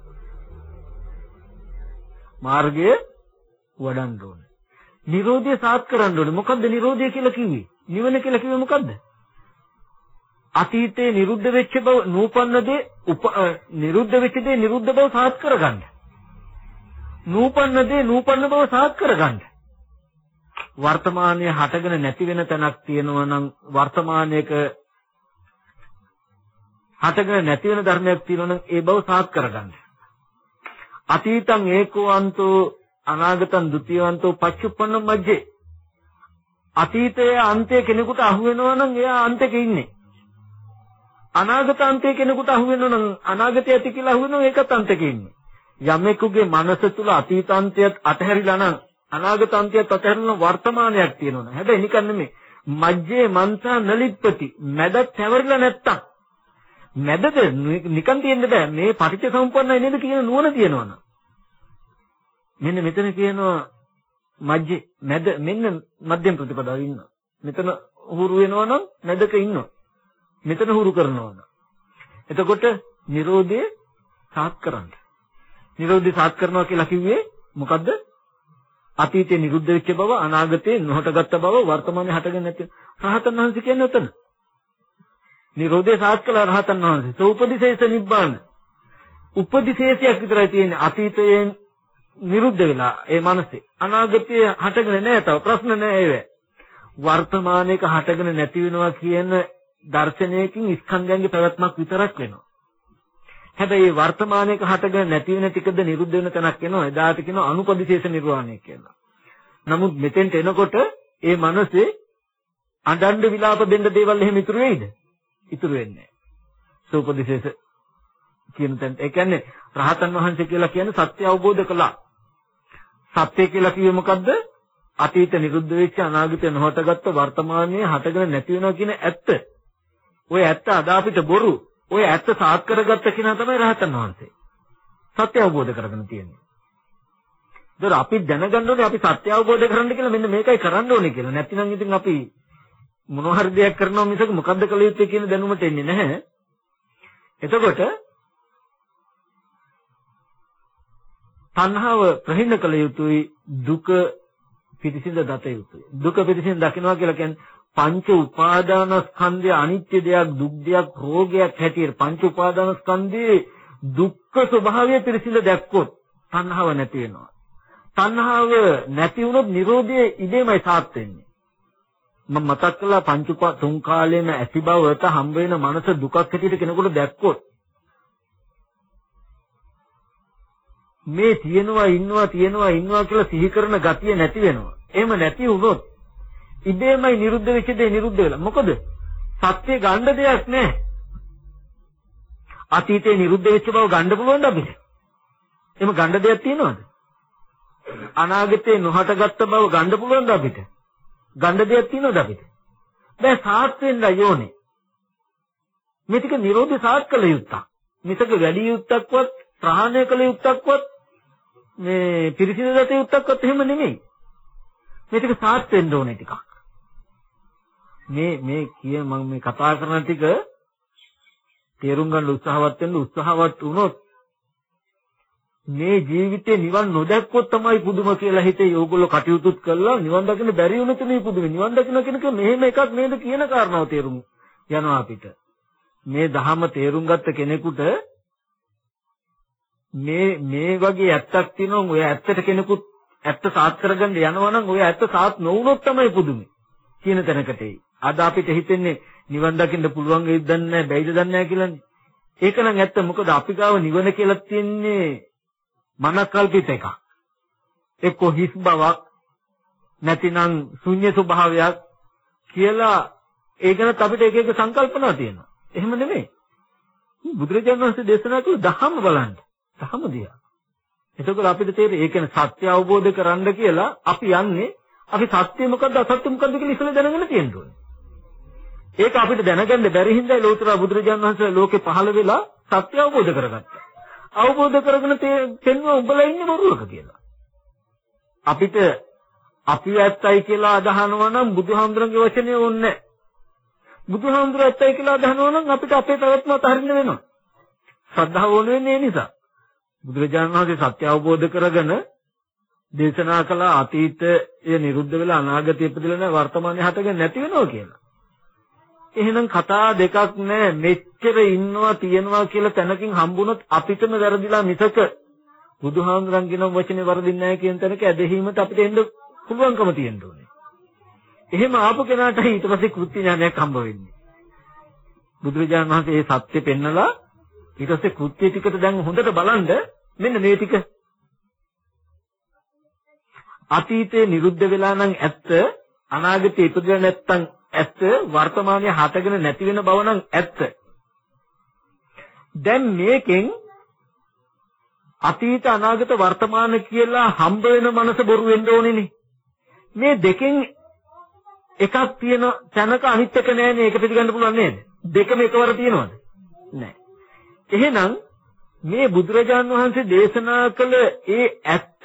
මාර්ගය වඩන්න ඕනේ. නිරෝධය සාත් කරන්න ඕනේ. මොකද්ද නිරෝධය කියලා කිව්වේ? නිවන කියලා කිව්වේ මොකද්ද? අතීතේ නිරුද්ධ වෙච්ච බව නූපන්න දේ නිරුද්ධ වෙච්ච දේ නිරුද්ධ බව සාත් කරගන්න. නූපන්න දේ නූපන්න බව සාත් කරගන්න. වර්තමානයේ හටගෙන නැති වෙන තැනක් තියෙනවා නම් වර්තමානයේක හටගෙන නැති වෙන ධර්මයක් තියෙනවා නම් ඒ බව සාත් කරගන්න. අතීතං ඒකෝවන්තෝ අනාගතං ဒ ුතියවන්තෝ පච්චුප්පන්න මජ්ජේ. අතීතයේ අන්තයේ කෙනෙකුට අහු වෙනවා නම් එයා අන්තයක ඉන්නේ. අනාගත අන්තයේ කෙනෙකුට අහු වෙනවා නම් අනාගතය ඇති කියලා අහු වෙනවා ඒකත් අන්තයක ඉන්නේ. යමෙකුගේ මනස තුල අතීත අන්තයත් අතහැරිලා නම් අනාගත අන්තයත් අතහැරලා වර්තමානයක් තියෙනවා. හැබැයි නිකන් නෙමෙයි. මජ්ජේ මන්සා නලිප්පති. මැදත් හැවරිලා නැත්තම්. මැදද නිකන් තියෙන්න බෑ. මේ පටිච්ච සමුප්පන්නයි නේද කියන නුවණ තියෙනවනම්. මෙන්න මෙතන කියනවා මජ්ජේ මැද මෙන්න මධ්‍යම ප්‍රතිපදාව ඉන්නවා. මෙතන හුරු වෙනවනම් මැදක ඉන්නවා. මෙතන හුරු කරනවනම්. එතකොට Nirodhe සාත් කරන්න. Nirodhe සාත් කරනවා කියලා කිව්වේ මොකද්ද? අතීතේ නිරුද්ධ වෙච්ච බව, අනාගතේ නොහටගත් බව, වර්තමානයේ හටගෙන නැති. රහතන් වහන්සේ කියන්නේ උතන. නිරෝධය සාත් කළ රහතන් වහන්සේ. සෝපදිශේෂ නිබ්බාන. උපදිශේෂයක් විතරයි තියෙන්නේ. අතීතයෙන් නිරුද්ධ වෙලා ඒ මනසේ. අනාගතයේ හටගෙන නැහැ තව ප්‍රශ්න නැහැ ඒව. වර්තමානයේක හටගෙන නැති වෙනවා කියන දර්ශනයකින් ස්කන්ධයන්ගේ පැවැත්මක් විතරක් වෙනවා. හැබැයි වර්තමානයේක හටගෙන නැති වෙන ටිකද නිරුද්ධ වෙන තැනක් එනවා. එදාට කියනවා අනුපදිශේෂ නිර්වාණය කියලා. නමුත් මෙතෙන්ට එනකොට ඒ මනසේ අඬන්න විලාප දෙන්න දේවල් එහෙම ඉතුරු වෙයිද? ඉතුරු වෙන්නේ නැහැ. සෝපදිශේෂ කියන තැන. ඒ කියන්නේ රහතන් වහන්සේ කියලා කියන්නේ සත්‍ය අවබෝධ කළා. සත්‍ය කියලා කිව්වේ මොකද්ද? අතීත නිරුද්ධ වෙච්ච අනාගත නොහටගත්ත වර්තමානයේ හටගෙන නැති වෙනවා කියන ඇත්ත. ওই ඇත්ත අද අපිට බොරු. ওই ඇත්ත සාත් කරගත්ත කෙනා තමයි රහතන් වහන්සේ. සත්‍ය අවබෝධ කරගෙන තියෙන්නේ. ඒතර අපි දැනගන්න ඕනේ අපි සත්‍ය අවබෝධ කරගන්න කියලා මෙන්න මේකයි කරන්න ඕනේ කියලා. නැත්නම් ඉතින් අපි මොනවා හරි දෙයක් කරනවා මිසක මොකද්ද කළ යුත්තේ කියන දැනුමට එන්නේ නැහැ. එතකොට තණ්හාව ප්‍රහීන කළ යුතුයි, දුක පිටිසිඳ දත යුතුයි. දුක පිටිසිඳ දකින්නවා කියලා කියන්නේ පංච උපාදානස්කන්ධය අනිත්‍ය දෙයක්, දුක් දෙයක්, රෝගයක් හැටියට පංච උපාදානස්කන්ධයේ දුක්ඛ ස්වභාවය පිළිසිඳ දැක්කොත් තණ්හාව නැති වෙනවා. තණ්හාව නැති වුණොත් Nirodhe ඉබේමයි සාත් වෙන්නේ. මම මතක් කළා පංච තුන් කාලෙම ඇති බවට හම්බ වෙන මනස දුකක් හැටියට කෙනෙකුට දැක්කොත් මේ තියෙනවා ඉන්නවා කියලා සිහි කරන ගතිය නැති වෙනවා. එහෙම නැති වුණොත් ඉබේමයි නිරුද්ධ වෙච්ච දේ නිරුද්ධ වෙලා. මොකද සත්‍ය ගන්න දෙයක් නැහැ. අතීතේ නිරුද්ධ වෙච්ච බව ගන්න පුළුවන්ද අපිට? එහෙම ගන්න දෙයක් තියෙනවද? අනාගතේ නොහටගත්ත බව ගන්න පුළුවන්ද අපිට? ගන්න දෙයක් තියෙනවද අපිට? බෑ සාත් වෙන්න යෝනේ. මේ ටික නිරෝධය සාත් කළ යුත්තක්. මිසක වැඩි යුත්තක්වත් ප්‍රහාණය කළ යුත්තක්වත් මේ පිරිසිදු දත යුත්තක්වත් එහෙම නෙමෙයි. මේ ටික සාත් වෙන්න ඕනේ ටිකක්. මේ මම මේ කතා කරන ටික තේරුම් ගන්න උත්සාහවත් වුණොත් මේ ජීවිතේ නිවන් නොදැක්කොත් තමයි පුදුම කියලා හිතේ ඕගොල්ලෝ කටයුතුත් කළා නිවන් දකින්න බැරි වුණොත් මේ පුදුම නිවන් දකින්න කෙනෙක් මෙහෙම එකක් නේද කියන කාරණාව තේරුම් යනවා අපිට. මේ ධහම තේරුම් ගත්ත කෙනෙකුට මේ වගේ ඇත්තක් තියෙනවා. ඔය ඇත්තට කෙනෙකුත් ඇත්ත සාත් කරගන්න යනවා නම් ඔය ඇත්ත සාත් නොවුනොත් තමයි පුදුමයි කියන තැනකට එයි. අද අපිට හිතෙන්නේ නිවන් දකින්න පුළුවන් වෙයිද දන්නේ නැහැ, බැයිද දන්නේ නැහැ කියලානේ. ඒක නම් ඇත්ත. මොකද අපි ගාව නිවන කියලා තියෙන්නේ මනකල්පිත එකක්. එක්ක හිස් බවක්, නැතිනම් ශුන්‍ය ස්වභාවයක් කියලා ඒ ගැන අපිට එක එක සංකල්පනා තියෙනවා. එහෙම නෙමෙයි. බුදුරජාණන් වහන්සේ දේශනා කළ ධහම බලන්න. ධහම දිහා. එතකොට අපිට තේරෙන්නේ ඒ කියන්නේ සත්‍ය අවබෝධ කරන්න කියලා අපි යන්නේ අපි සත්‍ය මොකද්ද අසත්‍ය මොකද්ද කියලා ඉස්සෙල්ලා දැනගෙන තියෙන්න ඕනේ. ඒක අපිට දැනගන්න බැරි හින්දා ලෝතර බුදුරජාණන් වහන්සේ ලෝකේ පහළ වෙලා සත්‍ය අවබෝධ කරගත්තා. අවබෝධ කරගෙන තෙන්ව උඹලා ඉන්නේ බොරුවක කියලා. අපිට අපි ඇත්තයි කියලා අදහනවා නම් බුදුහාමුදුරන්ගේ වචනේ ඕනේ නැහැ. බුදුහාමුදුර ඇත්තයි කියලා අදහනවා නම් අපිට අපේ පැවැත්ම අතහරින්න වෙනවා. ශ්‍රද්ධාව ඕන වෙන්නේ ඒ නිසා. බුදුරජාණන් වහන්සේ සත්‍ය අවබෝධ කරගෙන දේශනා කළ අතීතය නිරුද්ධ වෙලා අනාගතය ඉපදෙලා නැහැ වර්තමානයේ හටගෙන නැති වෙනවා කියලා. එහෙනම් කතා දෙකක් නැහැ. මෙච්චර ඉන්නවා තියනවා කියලා තැනකින් හම්බුනොත් අපිටම වැරදිලා මිසක බුදුහාමුදුරන්ගේ නම් වචනේ වරදින්නේ නැහැ කියන තැනක ඇදහිීමට අපිට එන්න පුළුවන්කම තියෙන්න ඕනේ. එහෙම ආපු කෙනාට ඊට පස්සේ කෘත්‍ය ඥානයක් හම්බ වෙන්නේ. බුදුරජාණන් වහන්සේ මේ සත්‍ය පෙන්නලා ඊට පස්සේ කෘත්‍ය ටිකට දැන් හොඳට බලන්න මෙන්න මේ ටික. අතීතේ නිරුද්ධ වෙලා නම් ඇත්ත, අනාගතේ ඉපදෙලා නැත්තම් ඇත්ත, වර්තමානයේ හටගෙන නැති වෙන බව නම් ඇත්ත. දැන් මේකෙන් අතීත අනාගත වර්තමාන කියලා හම්බ වෙන මනස බොරු වෙන්න ඕනේනේ. මේ දෙකෙන් එකක් තියෙන තැනක අනිත් එක නෑනේ. ඒක පිළිගන්න පුළුවන් නේද? දෙකම එකවර තියෙනවද? නෑ. එහෙනම් මේ බුදුරජාන් වහන්සේ දේශනා කළ ඒ ඇත්ත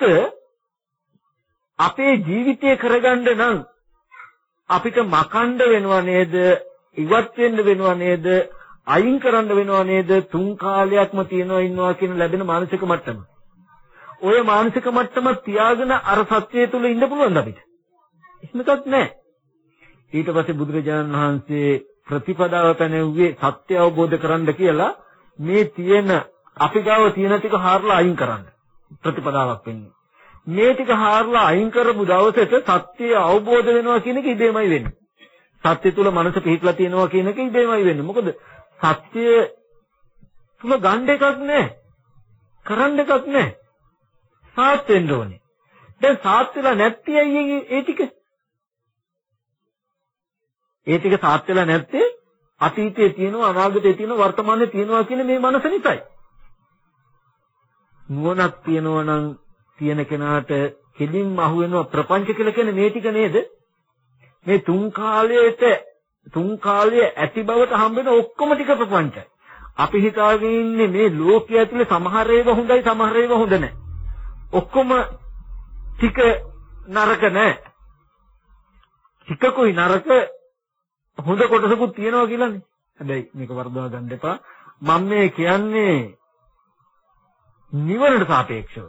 අපේ ජීවිතේ කරගන්න නම් අපිට මකන්න වෙනව නේද? ඉවත් වෙන්න වෙනව නේද? අයින් කරන්න වෙනව නේද? තුන් කාලයක්ම ඉන්නවා කියන ලැබෙන මානසික මට්ටම. ඔය මානසික මට්ටම තියාගෙන අර සත්‍යය තුල ඉන්න පුළුවන්ද අපිට? එහෙම එකක් නෑ. ඊට පස්සේ බුදුරජාණන් වහන්සේ ප්‍රතිපදාව පැනෙව්වේ සත්‍ය අවබෝධ කරන්න කියලා මේ තියෙන අපි ගාව තියෙන ටික හාරලා අයින් කරන්න ප්‍රතිපදාවක් වෙන්නේ. මේ ටික හාරලා අයින් කරපු දවසට සත්‍ය අවබෝධ වෙනවා කියන එක ඉබේමයි වෙන්නේ. සත්‍ය තුල මනස පිහිටලා තියෙනවා කියන එක ඉබේමයි වෙන්නේ. මොකද සත්‍ය තුල ගන්න එකක් නැහැ. කරන්න එකක් නැහැ. සාත් වෙන්න ඕනේ. දැන් සාත් වෙලා නැත්නම් ඇයි ඒ ටික? ඒ ටික සාත් වෙලා නැත්තේ අතීතයේ තියෙනවා අනාගතයේ තියෙනවා වර්තමානයේ තියෙනවා කියන මේ මනස නිසායි. නුවණක් තියෙනවා නම් තියෙන කෙනාට කෙලින්ම අහු වෙනවා ප්‍රපංච කියලා කියන්නේ මේ ටික නේද? මේ තුන් කාලයේ ඇති බවට හම්බ වෙන ඔක්කොම ටික ප්‍රපංචයි. අපි හිතාගෙන ඉන්නේ මේ ලෝකයේ ඇතුලේ සමහර ඒවා හොඳයි සමහර ඒවා හොඳ නැහැ. ඔක්කොම ටික නරක නැහැ. ටිකකුයි නරක හොඳ කොටසකුත් තියෙනවා කියලානේ. හැබැයි මේක වර්ධව ගන්න එපා. මම මේ කියන්නේ නිවනට සාපේක්ෂව.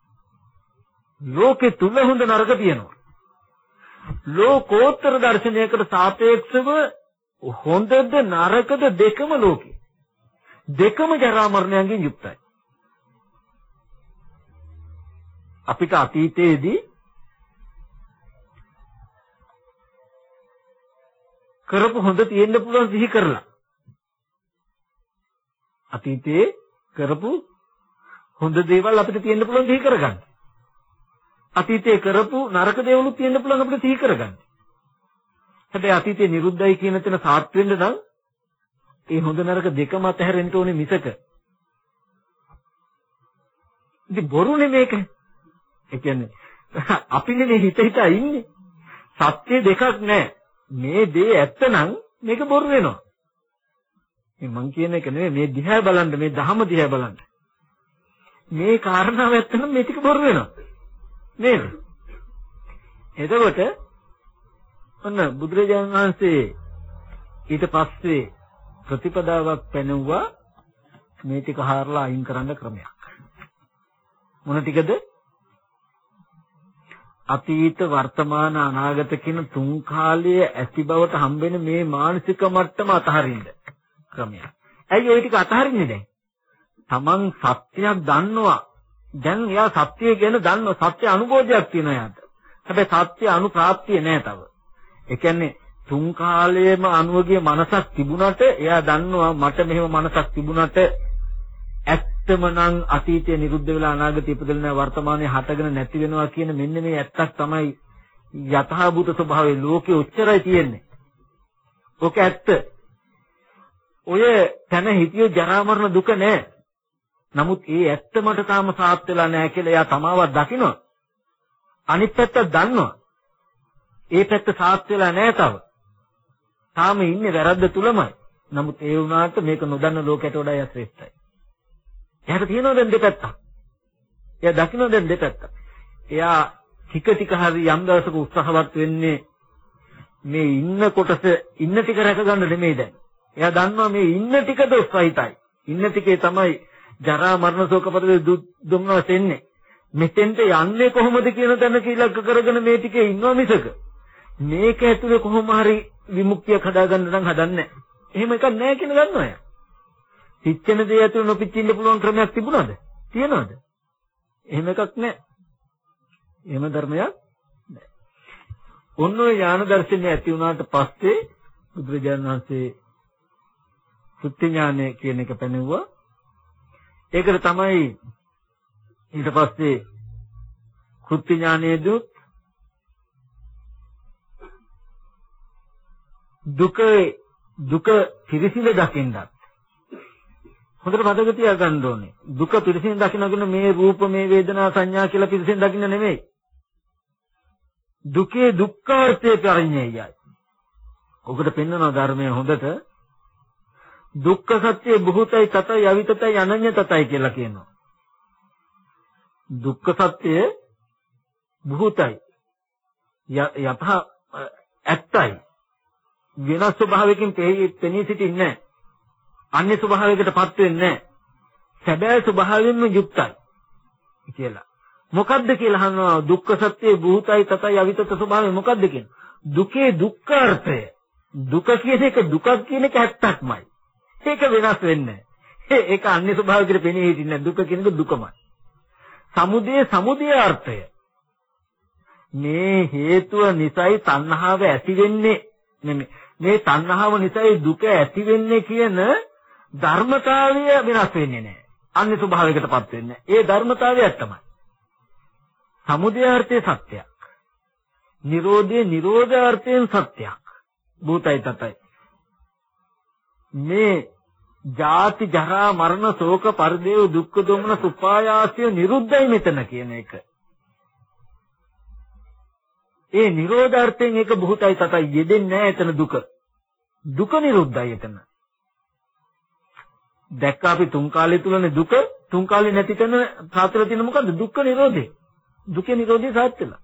ලෝකේ තුල හොඳ නරක තියෙනවා. ලෝකෝත්තර දර්ශනයකට සාපේක්ෂව හොඳද නරකද දෙකම ලෝකේ. දෙකම ජරා මරණයන්ගෙන් යුක්තයි. අපිට අතීතයේදී කරපු හොඳ තියෙන්න පුළුවන් සිහි කරලා. අතීතයේ කරපු හොඳ දේවල් අපිට තියෙන්න පුළුවන් සිහි කරගන්න. අතීතයේ කරපු නරක දේවලුත් තියෙන්න පුළුවන් අපිට සිහි කරගන්න. හැබැයි අතීතේ නිරුද්ධයි කියන තැන සාත් වෙන්න නම් ඒ හොඳ නරක දෙකම අතහැරෙන්න ඕනේ මිසක. ඉතින් බොරුනේ මේක. ඒ කියන්නේ අපිනේ හිත ඉන්නේ. සත්‍ය දෙකක් නැහැ. මේ දේ ඇත්ත නම් මේක බොරු වෙනවා. මේ මං කියන එක නෙවෙයි මේ දිහා බලන්න මේ ධහම දිහා බලන්න. මේ කාරණාව ඇත්ත නම් මේ ටික බොරු වෙනවා. නේද? එතකොට ඔන්න බුදුරජාණන් වහන්සේ ඊට පස්සේ ප්‍රතිපදාවක් පැනෙවුවා මේ ටික හාරලා අයින් කරන්න ක්‍රමයක්. මොන ටිකද? අතීත වර්තමාන අනාගත කියන තුන් කාලයේ ඇති බවට හම්බෙන මේ මානසික මට්ටම අතහරින්න ක්‍රමයක්. ඇයි ওই ටික අතහරින්නේ දැන්? Taman සත්‍යයක් දන්නවා. දැන් එයා සත්‍යය ගැන දන්නවා. සත්‍ය අනුභෝධයක් තියෙනවා එයාට. හැබැයි සත්‍ය අනුප්‍රාප්තිය නෑ තව. ඒ කියන්නේ තුන් කාලයේම අනුවගේ මනසක් තිබුණට එයා දන්නවා මට මෙහෙම මනසක් තිබුණට ඇත්තම නම් අතීතය නිරුද්ධ වෙලා අනාගතය ඉපදෙලා නැහැ වර්තමානයේ හටගෙන නැති වෙනවා කියන මෙන්න මේ ඇත්තක් තමයි යථාභූත ස්වභාවයේ ලෝකේ උච්චරයි තියෙන්නේ. ඔක ඇත්ත. ඔය තන හිතිය ජරා මරණ දුක නෑ. නමුත් ඒ ඇත්ත මට තාම සාත් වෙලා නෑ කියලා එයා තමාවත් දකිනවා. අනිත් පැත්ත දන්නවා. ඒ පැත්ත සාත් වෙලා නෑ තව. තාම ඉන්නේ වැරද්ද තුලමයි. නමුත් ඒ වුණාට මේක නොදන්න ලෝකයට වඩා ශ්‍රේෂ්ඨයි. එයාට තියෙනවා දැන් දෙපැත්තක්. එයා දකිනවා දැන් දෙපැත්තක්. එයා ටික ටික හරි යම් දවසක උත්සාහවත් වෙන්නේ මේ ඉන්න කොටස ඉන්න ටික රැක ගන්න නෙමෙයි දැන්. එයා දන්නවා මේ ඉන්න ටික දොස්සයිතයි. ඉන්න ටිකේ තමයි ජරා මරණ ශෝක පරිදේ දුම්නස් එන්නේ. මෙතෙන්ට යන්නේ කොහොමද කියන තැනක ඉලක්ක කරගෙන මේ ටිකේ ඉන්නවා මිසක මේක ඇතුලේ කොහොම හරි විමුක්තියක් හදාගන්න නම් හදන්නේ. එහෙම එකක් නැහැ කියන ගන්නවා එයා. පිච්චෙන දේ ඇතුලේ නොපිච්චින්න පුළුවන් ක්‍රමයක් තිබුණාද? තියනවද? එහෙම එකක් නැහැ. එහෙම ධර්මයක් නැහැ. ඔන්න ඔය ඥාන දර්ශනය ඇති වුණාට පස්සේ බුදුරජාණන් වහන්සේ සුත්ති ඥානය කියන එක පෙන්වුවා. ඒකට තමයි ඊට පස්සේ කෘත්‍ය ඥානයේදී දුක පිරිසිඳ දකින්නත් හොඳට මතක තියාගන්න ඕනේ. දුක පිරිසිඳ දකින්නගෙන මේ රූප මේ වේදනා සංඥා කියලා පිරිසිඳ දකින්න නෙමෙයි. දුකේ දුක්ඛාර්ථය පරිඤ්ඤයයි. ඔකට පෙන්වන ධර්මයේ හොඳට දුක්ඛ සත්‍ය බුතයි තතයි අවිතතයි අනඤ්‍යතතයි කියලා කියනවා. දුක්ඛ සත්‍ය බුතයි යත ඇත්තයි. වෙනස් ස්වභාවයකින් පෙනී සිටින්නේ නැහැ. අන්‍ය ස්වභාවයකටපත් වෙන්නේ නැහැ. සැබෑ ස්වභාවයෙන්ම යුක්තයි කියලා. මොකද්ද කියලා අහනවා දුක්ඛ සත්‍ය භූතයි තතයි අවිතත ස්වභාවය මොකද්ද කියන්නේ? දුකේ දුක්ඛාර්ථය. දුක කියන එක දුකක් කියන එක ඇත්තක්මයි. ඒක වෙනස් වෙන්නේ නැහැ. ඒක අන්‍ය ස්වභාවයකට පෙනී හිටින්නේ දුක කියන එක දුකමයි. සමුදය අර්ථය. මේ හේතුව නිසායි තණ්හාව ඇති වෙන්නේ නෙමෙයි. මේ තණ්හාව නිසායි දුක ඇති වෙන්නේ කියන ධර්මතාවය වෙනස් වෙන්නේ නැහැ. අන්‍ය ස්වභාවයකටපත් වෙන්නේ. ඒ ධර්මතාවය ඇත්තමයි. සමුදයාර්ථයේ සත්‍යයක්. නිරෝධයේ නිරෝධාර්ථයෙන් සත්‍යයක්. භූතයි තතයි. මේ ජාති ජරා මරණ ශෝක පරිදේව දුක්ඛ දෝමන සුපායාසය නිරුද්ධයි මෙතන කියන එක. ඒ නිරෝධාර්ථයෙන් ඒක භූතයි තතයි යෙදෙන්නේ නැහැ එතන දුක. දුක නිරුද්ධයි එතන. දැක්ක අපි තුන් කාලය තුලනේ දුක තුන් කාලේ නැති තැන සාතර තියෙන මොකද්ද? දුක්ඛ නිරෝධය. දුකේ නිරෝධය සාත් වෙනවා.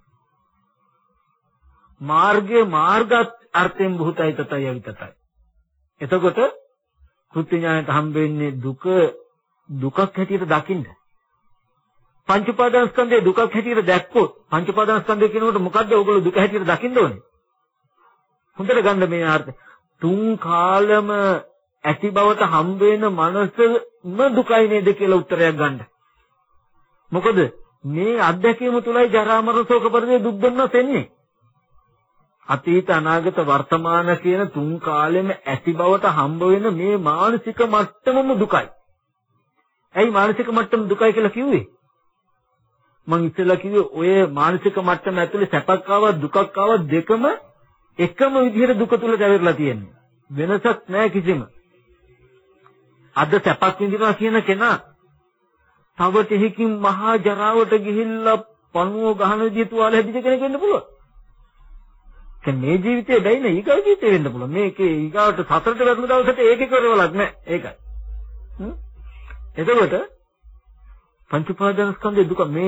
මාර්ග අර්ථයෙන් භූතයි තතයි අවිතතයි. එතකොට කෘත්‍ය ඥානයට හම්බෙන්නේ දුකක් හැටියට දකින්න. පංච උපාදාන ස්කන්ධයේ දුකක් හැටියට දැක්කොත් පංච උපාදාන ස්කන්ධය කියනකොට මොකද්ද ඔයගොල්ලෝ දුක හැටියට දකින්න ඕනේ? හොඳට ගන්න මේ අර්ථය. තුන් කාලම ඇති බවට හම්බ වෙන මනසම දුකයි නේද කියලා උත්තරයක් ගන්න. මොකද මේ අත්දැකීම තුලයි ජරා මරණ ශෝක පරිදේ දුක් දුන්නස් එන්නේ. අතීත අනාගත වර්තමාන කියන තුන් කාලෙම ඇති බවට හම්බ වෙන මේ මානසික මට්ටමම දුකයි. ඇයි මානසික මට්ටම දුකයි කියලා කිව්වේ? මම ඉස්සෙල්ලා කිව්වේ ඔය මානසික මට්ටම ඇතුලේ සැපක් ආවත් දුකක් ආවත් දෙකම එකම විදිහට දුක තුල දැවෙරලා තියෙනවා. වෙනසක් නැහැ කිසිම. අද සැපක් විඳිනවා කියන කෙනා තව ටිකකින් මහා ජරාවට ගිහිල්ලා පණුව ගහන විදිහ තුවාල හැදිච්ච කෙනෙක් වෙන්න පුළුවන්. මේ ජීවිතේ බැයිනේ ඊගා ජීවිතේ වෙන්න පුළුවන්. මේකේ ඊගාවට සතරට වැටෙන දවසට ඒකේ කරවලක් නැහැ. ඒකයි. එතකොට පංච උපාදාන ස්කන්ධේ දුක මේ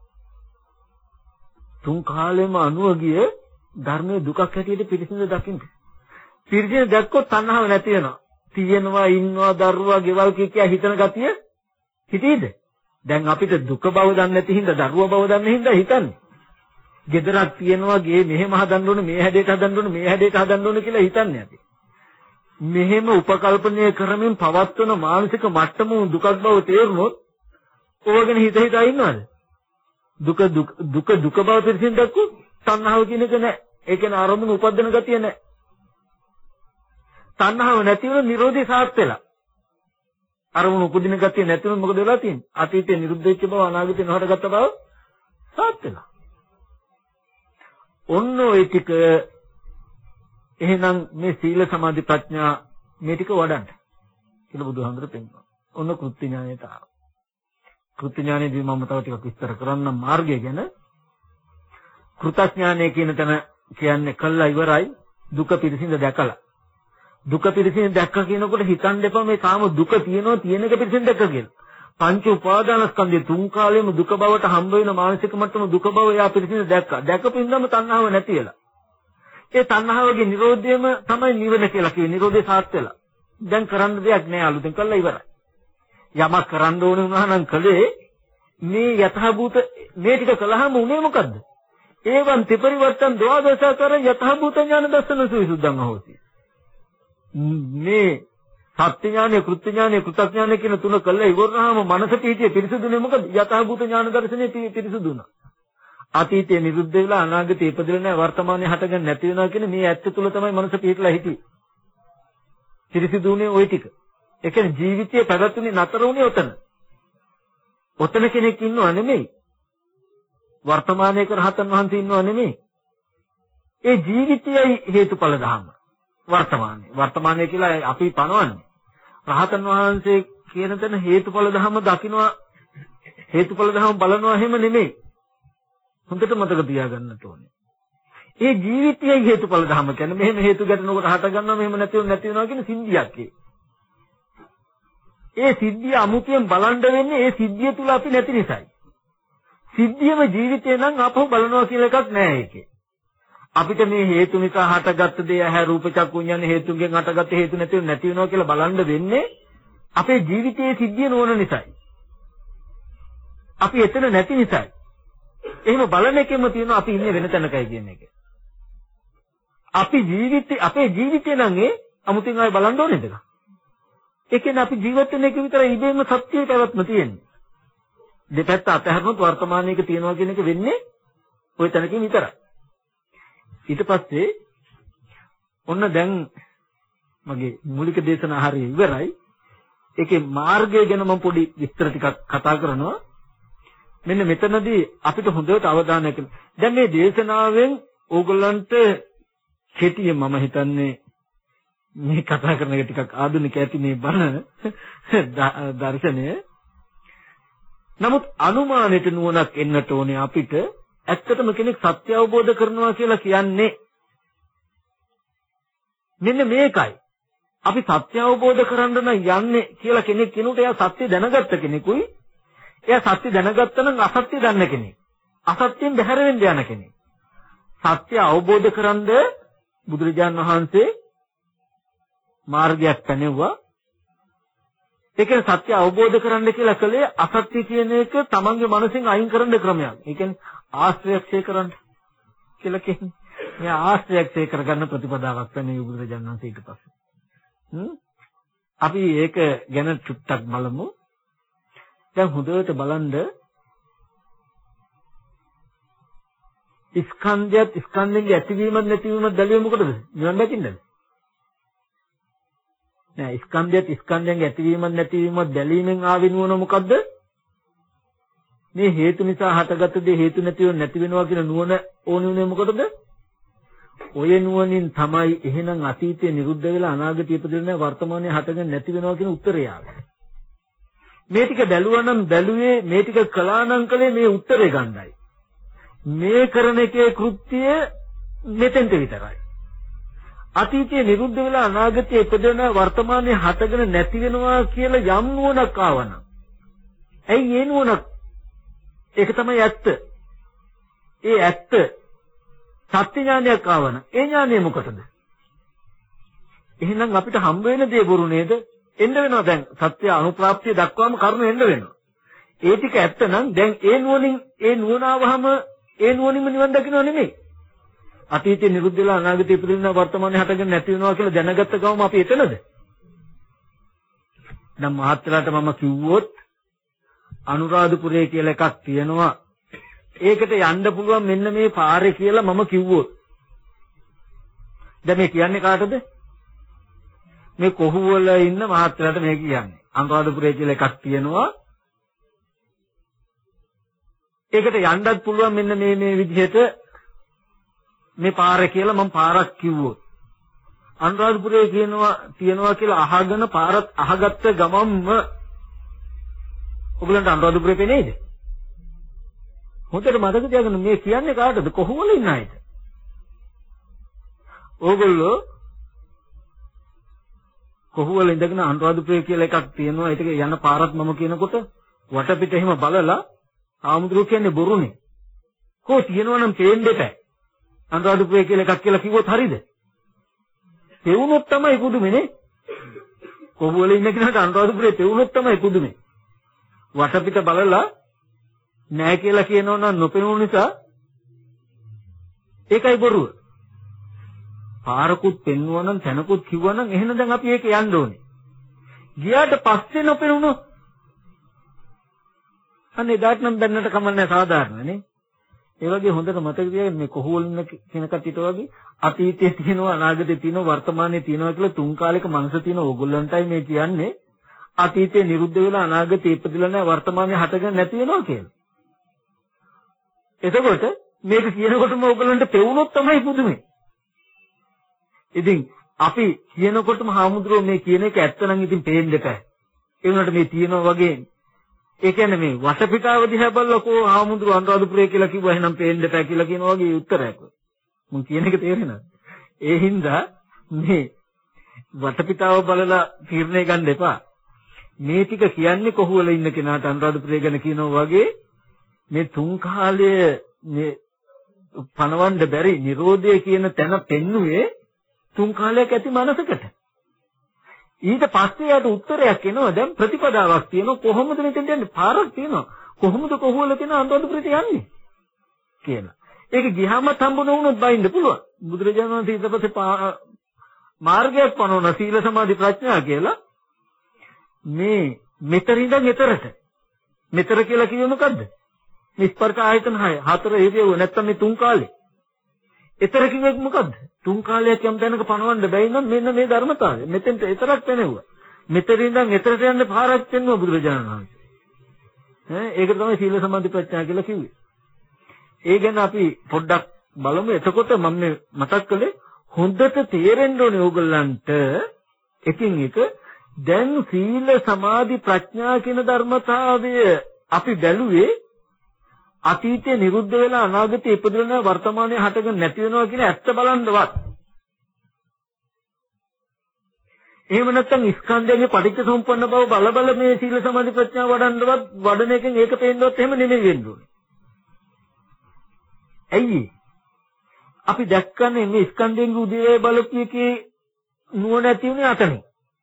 තුන් කාලෙම අනුව ගිය ධර්මයේ දුකක් හැටියට පිළිසිඳ දකින්න. පිළිසිඳ දැක්කොත් තණ්හාව නැති වෙනවා. තියෙනවා ඉන්නවා දරුවා ගෙවල් කිය හිතන ගතිය හිතේද? දැන් අපිට දුක බව දන්නේ නැති හින්දා දරුවා බව දන්නේ හින්දා හිතන්නේ. ගෙදරක් තියෙනවා ගේ මෙහෙම හදන්න ඕනේ මේ හැඩයට හදන්න ඕනේ මේ හැඩයට හදන්න ඕනේ කියලා හිතන්නේ අපි. මෙහෙම උපකල්පනය කරමින් පවත්වන මානසික මට්ටම දුකක් බව තේරුනොත් ඕවගෙන හිත හිතා ඉන්නවද? දුක බව පිළිසින් දැක්කොත් තණ්හාව කියන එක නැහැ. ඒ කියන්නේ අරමුණු උපදින ගතිය නැහැ. තණ්හාව නැති වෙන නිරෝධය සාත් වෙලා. අරමුණු උපදින ගතිය නැති වෙන මොකද වෙලා තියෙන්නේ? අතීතේ නිරුද්ධ වෙච්ච බව අනාගතේ නොහටගත්ත බව සාත් වෙලා. ඔන්න ඔය ටික එහෙනම් මේ සීල සමාධි ප්‍රඥා මේ ටික වඩන්න කියලා බුදුහාමුදුරුවෝ පෙන්නනවා. ඔන්න කෘත්‍ය ඥානයට ආවා. කෘත්‍ය ඥානයේදී මම තව ටිකක් විස්තර කරන්නම් මාර්ගය ගැන. කෘතඥානය කියන තැන කියන්නේ කළා ඉවරයි දුක පිරිසිඳ දැකලා. දුක පිරිසිඳ දැක්ක කියනකොට හිතන්න එපා මේ කාම දුක තියෙනවා තියෙන එක පිරිසිඳ දැක්ක කියලා. පංච උපාදානස්කන්ධයේ තුන් කාලෙම දුක බවට හම්බ වෙන මානසික මට්ටම දුක බව එයා පිරිසිඳ දැක්කා. දැකපින්දම තණ්හාව නැති වෙලා. ඒ තණ්හාවගේ නිරෝධයම තමයි නිවන කියලා කිව්වේ. නිරෝධය සාර්ථක වෙලා. දැන් කරන්න දෙයක් නෑ අලුතෙන් කළා ඉවරයි. යමක් කරන්න ඕනේ වුණා නම් කලේ මේ යථාභූත මේ ටික කළාම උනේ මොකද්ද? ඒවන් ත්‍රිපරිවර්තන ද්වාදශාකර යථාභූත ඥාන දර්ශන සවිසුද්ධං හොති. මේ සත්‍ය ඥානය, කෘත්‍ය ඥානය, කෘතඥානය කියන තුන කළා ඉවරනහම මනස පිහිටිය පිරිසුදුනේ මොකද? යථාභූත ඥාන දර්ශනේ පිරිසුදුනා. අතීතයේ නිරුද්ධ වෙලා අනාගතයේ ඉපදෙලා නැහැ වර්තමානයේ හටගන්න නැති වෙනවා කියන මේ ඇත්ත තුල තමයි මනස පිහිටලා හිටියේ. පිරිසුදුනේ ওই ටික. ඒ කියන්නේ ජීවිතයේ පැවැත්ුනේ නතර වුණේ ඔතන. ඔතන කෙනෙක් ඉන්නව නෙමෙයි. වර්තමානයේ රහතන් වහන්සේ ඉන්නව නෙමෙයි. ඒ ජීවිතයයි හේතුඵල ධර්ම. වර්තමානයේ කියලා අපි පනවන්නේ. රහතන් වහන්සේ කියන තැන හේතුඵල ධර්ම දකින්නවා හේතුඵල ධර්ම බලනවා එහෙම නෙමෙයි. හොඳට මතක තියාගන්න ඕනේ. ඒ ජීවිතයයි හේතුඵල ධර්ම කියන්නේ මෙහෙම හේතු ගැටෙනකොට හට ගන්නවා මෙහෙම නැති වෙනවා කියන සිද්ධියක් ඒ. ඒ සිද්ධිය අමුතියෙන් බලන්න වෙන්නේ ඒ සිද්ධිය තුල අපි නැති නිසායි. සිද්ධියම ජීවිතේ නම් අපහු බලනවා කියලා එකක් නැහැ ඒකේ. අපිට මේ හේතු නිසා හටගත්ත දේ ඇහැ රූප චක්කු විඤ්ඤාණ හේතුන්ගෙන් හටගත්ත හේතු නැති වෙනවා කියලා බලන්න වෙන්නේ අපේ ජීවිතයේ සිද්ධිය නොවන නිසායි. අපි එතන නැති නිසායි. එහෙම බලන එකෙම තියෙනවා අපි ඉන්නේ වෙන තැනකයි කියන එක. අපේ ජීවිතේ නම් ඒ අමුතින් ආයෙ බලන්න ඕනේද? ඒ කියන්නේ අපි ජීවත් වෙන එක විතරයි ඉබේම සත්‍යයේ පැවැත්ම තියෙන්නේ. දෙපැත්ත අතහැරනොත් වර්තමානයේක තියනවා කියන එක වෙන්නේ ওই තැනකින් විතරයි. ඊට පස්සේ ඔන්න දැන් මගේ මූලික දේශනා හරිය ඉවරයි. ඒකේ මාර්ගය ගැන මම පොඩි විස්තර ටිකක් කතා කරනවා. මෙන්න මෙතනදී අපිට හොඳට අවධානය යොමු. දැන් මේ දේශනාවෙන් ඕගොල්ලන්ට කෙටියෙන් මම හිතන්නේ මේ කතා කරන එක ටිකක් ආධුනික ඇති මේ බණ දර්ශනය. නමුත් අනුමානෙට නුවණක් එන්නට ඕනේ අපිට. ඇත්තටම කෙනෙක් සත්‍ය අවබෝධ කරනවා කියලා කියන්නේ මෙන්න මේකයි. අපි සත්‍ය අවබෝධ කරන්න නම් යන්නේ කියලා කෙනෙක් කෙනුට එයා සත්‍ය දැනගත්ත කෙනෙකුයි. එයා සත්‍ය දැනගත්ත නම් අසත්‍ය දන්න කෙනෙක්. අසත්‍යෙන් බැහැර වෙන්න යන කෙනෙක්. සත්‍ය අවබෝධ කරන්ද බුදුරජාණන් වහන්සේ මාර්ගයක් පැනෙවුවා. ඒ කියන්නේ සත්‍ය අවබෝධ කරන්න කියලා කලේ අසත්‍ය කියන එක තමන්ගේ මනසෙන් අයින් කරන්න ක්‍රමයක්. ඒ කියන්නේ ආශ්‍රයක්ෂය කරන්න කියලා කියන්නේ. මේ ආශ්‍රයක්ෂය කරගන්න ප්‍රතිපදාවක් වෙන්නේ බුදුරජාණන් වහන්සේ ඊට පස්සේ. අපි ඒක ගැන චුට්ටක් බලමු. දැන් හොඳට බලන්න ස්කන්ධයන්ගේ ඇතිවීමත් නැතිවීමත් බැලුවේ මොකටද? නිවන් දකින්නද? නෑ ස්කන්ධයන්ගේ ඇතිවීමත් නැතිවීමත් බැලීමෙන් ආවෙ නුවණ මොකද්ද? මේ හේතු නිසා හටගත්ත දේ හේතු නැති වෙනවා කියන නුවණ ඕනේ උනේ මොකටද? ඔය නුවණින් තමයි එහෙනම් අතීතේ නිරුද්ධ වෙලා අනාගතේ ඉපදෙන්නේ වර්තමානයේ හටගෙන නැති වෙනවා කියන උත්තරය ආවේ. මේ ටික බැලුවා නම් බැලුවේ මේ ටික කළා නම් කලේ මේ උත්තරේ ගන්නයි. මේ කරන එකේ කෘත්‍යය මෙතෙන්ට විතරයි. අතීතයේ නිරුද්ධ වෙලා අනාගතයේ ඉපදෙන වර්තමානයේ හටගෙන නැති වෙනවා කියලා යම් නුවණක් ආවනම් ඇයි ඒ නුවණ? ඒක තමයි ඇත්ත. ඒ ඇත්ත සත්‍ය ඥානයක් ආවනම් ඒ ඥානය මොකටද? එහෙනම් අපිට හම්බ වෙන දේ බොරු නේද? එන්න වෙනවා දැන් සත්‍ය අනුප්‍රාප්තිය දක්වාම කරුණ එන්න වෙනවා. ඒ ටික ඇත්ත නම් දැන් ඒ නුවණ ආවහම ඒ නුවණින්ම නිවන් දකින්නව නෙමෙයි. අතීතේ නිරුද්ධ වෙලා අනාගතේ ඉපදෙනවා වර්තමානයේ හටගෙන නැති වෙනවා කියලා දැනගත්ත ගමන් අපි එතනද? දැන් මහත්ලාට මම කිව්වොත් අනුරාධපුරේ කියලා එකක් තියෙනවා. ඒකට යන්න පුළුවන් මෙන්න මේ පාරේ කියලා මම කිව්වොත්. දැන් මේ කියන්නේ කාටද? මේ කොහුවල ඉන්න මහත්ලාට මේ කියන්නේ. අනුරාධපුරේ කියලා එකක් තියෙනවා. ඒකට යන්නත් පුළුවන් මෙන්න මේ විදිහට මේ පාර කියලා මම පාරක් කිව්වොත් අනුරාධපුරේ තියනවා කියලා අහගෙන පාරත් අහගත්ත ගමන්ම ඔයගලන්ට අනුරාධපුරේ පේනේද? හොඳට මතක තියාගන්න මේ කියන්නේ කාටද? කොහොමද ඉන්න අයද? ඕගොල්ලෝ කොහොමද ඉඳගෙන අනුරාධපුරේ කියලා එකක් තියෙනවා. ඒක යන පාරත් මම කියනකොට වටපිට එහෙම බලලා ආමුදුරු කියන්නේ බොරුනේ. කොහොම තියෙනවා නම් පේන්න දෙපෑ. අනුරාධපුරේ කියලා එකක් කියලා කිව්වොත් හරියද? පෙවුනොත් තමයි පුදුමනේ. කොහොමද ඉන්න කෙනාට අනුරාධපුරේ පෙවුනොත් තමයි පුදුමේ. වටපිට බලලා නෑ කියලා කියනවා නම් නොපෙනුන නිසා ඒකයි බොරුව. පාරකුත් පෙන්වුවා නම් තැනකුත් කිව්වා නම් එහෙනම් දැන් අපි ඒක යන්න ඕනේ. ගියාට පස්සේ නොපෙනුනොත් අනේ දාට නම් බැන්නට කමන්නේ සාධාරණනේ. ඒ වගේ හොඳට මතක තියාගන්න මේ කොහොල් ඉන්න කෙන කට්ටියට වගේ අතීතයේ තියෙනවා අනාගතයේ තියෙනවා වර්තමානයේ තියෙනවා කියලා තුන් කාලයක මනස තියෙන ඕගොල්ලන්ටයි මේ කියන්නේ අතීතයේ නිරුද්ධ වෙලා අනාගතයේ ඉපදිලා නැහැ වර්තමානයේ හටගෙන නැති වෙනවා කියලා. එතකොට මේක කියනකොටම ඕගොල්ලන්ට පෙවුනොත් තමයි පුදුමේ. ඉතින් අපි කියනකොටම හාමුදුරුවෝ මේ කියන එක ඇත්ත නම් ඉතින් පේන්න දෙපෑ. ඒ වුණාට මේ තියෙනවා වගේ ඒ කියන්නේ මේ වටපිටාව දිහා බලලකෝ හාමුදුරුවෝ අනුරාධපුරේ කියලා කිව්වා එහෙනම් පේන්න දෙපෑ කියලා කියනවා වගේ උත්තරයක්. මම කියන එක තේරෙනවද? ඒ හින්දා මේ වටපිටාව බලලා තීරණය ගන්න එපා. මේ ටික කියන්නේ කොහොමද ඉන්න කෙනාට අනුරාධපුරේ ගැන කියනවා වගේ මේ තුන් කාලය මේ පණවන්න බැරි Nirodhe කියන තැන පෙන්නුවේ තුන් කාලයක් ඇති මනසකට. ඊට පස්සේ යාට උත්තරයක් එනවා. දැන් ප්‍රතිපදාවක් තියෙනවා. කොහොමද මෙතෙන්ට යන්නේ? පාරක් තියෙනවා. කොහොමද කොහොමද කියන අනුරාධපුරයට යන්නේ කියලා. ඒක ගියාමත් හම්බුන වුණොත් බයින්න පුළුවන්. බුදුරජාණන් වහන්සේ ඊට පස්සේ මාර්ගයක් පනවන සීල සමාධි ප්‍රඥා කියලා මේ මෙතරින්ද ගෙතරට. මෙතර කියලා කියන්නේ මොකද්ද? මේ ස්පර්ශ ආයතන 6 හතර හේතුව නැත්තම් මේ තුන් කාලේ. ඊතර කිව්වෙත් මොකද්ද? තුන් කාලයක් යම් තැනක පණවන්න බැයි නම් මෙන්න මේ ධර්මතාවය. මෙතෙන්ට ඊතරක් පෙනෙවුවා. මෙතරින්ද ගෙතරට යන්න පාරක් පෙන්වුවා බුදුරජාණන් වහන්සේ. ඒක තමයි සීල සමාධි ප්‍රඥා කියලා කිව්වේ. ඒ ගැන අපි පොඩ්ඩක් බලමු. එතකොට මම මතක් කළේ හොඳට තේරෙන්න ඕනේ ඕගොල්ලන්ට එකින් එක දැන් සීල සමාධි ප්‍රඥා කියන ධර්මතාවය අපි බැලුවේ අතීතේ නිරුද්ධ වෙලා අනාගතේ ඉපදෙන වර්තමානයේ හටගෙන නැති වෙනවා කියන ඇත්ත බලන්නවත්. එහෙම නැත්නම් ස්කන්ධයේ පටිච්චසමුප්පන්න බව බල බල මේ සීල සමාධි ප්‍රඥා වඩන්නවත් වඩන එකෙන් ඒක පේන්නවත් එහෙම නෙමෙයි වෙන්න ඕනේ. ඇයි? අපි දැක්කන්නේ මේ ස්කන්ධයෙන් උදේ බලපු එකේ නුවණ ඇති උනේ අතනේ.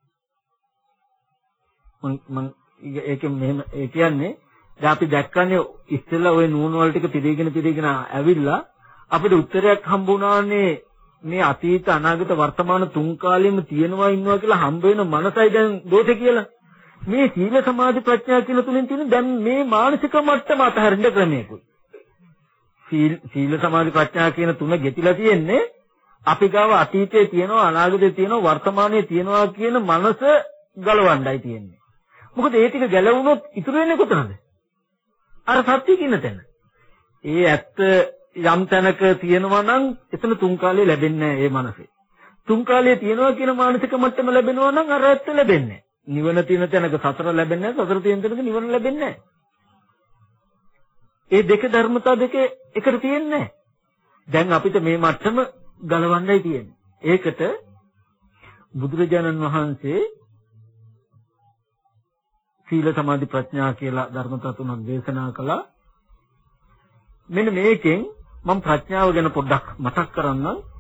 මම ඒකෙන් මෙහෙම ඒ කියන්නේ දැන් අපි දැක්කන්නේ ඉස්සෙල්ලා ওই නුවණ වල ටික පිළිගෙන ඇවිල්ලා අපිට උත්තරයක් හම්බුණානේ මේ අතීත අනාගත වර්තමාන තුන් කාලෙම තියෙනවා ඉන්නවා කියලා හම්බ වෙන මනසයි දැන් දෝෂේ කියලා. මේ සීල සමාධි ප්‍රඥා කියලා තුලින් තියෙන දැන් මේ මානසික මට්ටම අතහරින්න ක්‍රමයකුයි. සීල සමාධි ප්‍රඥා කියන තුන ගෙතිලා තියෙන්නේ අපි ගාව අතීතයේ තියෙනවා අනාගතයේ තියෙනවා වර්තමානයේ තියෙනවා කියන මනස ගලවන්නයි තියෙන්නේ. මොකද ඒ ටික ගැලවුණොත් ඉතුරු වෙන්නේ කොතනද? අර සත්‍ය කියන තැන. ඒ ඇත්ත යම් තැනක තියෙනවා නම් එතන තුන් කාලේ ලැබෙන්නේ නැහැ ඒ මනසේ. තුන් කාලේ තියෙනවා කියන මානසික මට්ටම ලැබෙනවා නම් අර ඇත්ත ලැබෙන්නේ නැහැ. නිවන තියෙන තැනක සතර ලැබෙන්නේ නැහැ. සතර තියෙන තැනක නිවන ලැබෙන්නේ නැහැ. ඒ දෙක ධර්මතා දෙක එකට තියෙන්නේ නැහැ. දැන් අපිට මේ මට්ටම ගලවන්නයි තියෙන්නේ. ඒකට බුදුරජාණන් වහන්සේ සීල සමාධි ප්‍රඥා කියලා ධර්මතා තුනක් දේශනා කළා. මෙන්න මේකෙන් මම ප්‍රඥාව ගැන පොඩ්ඩක් මතක් කරන්නම්.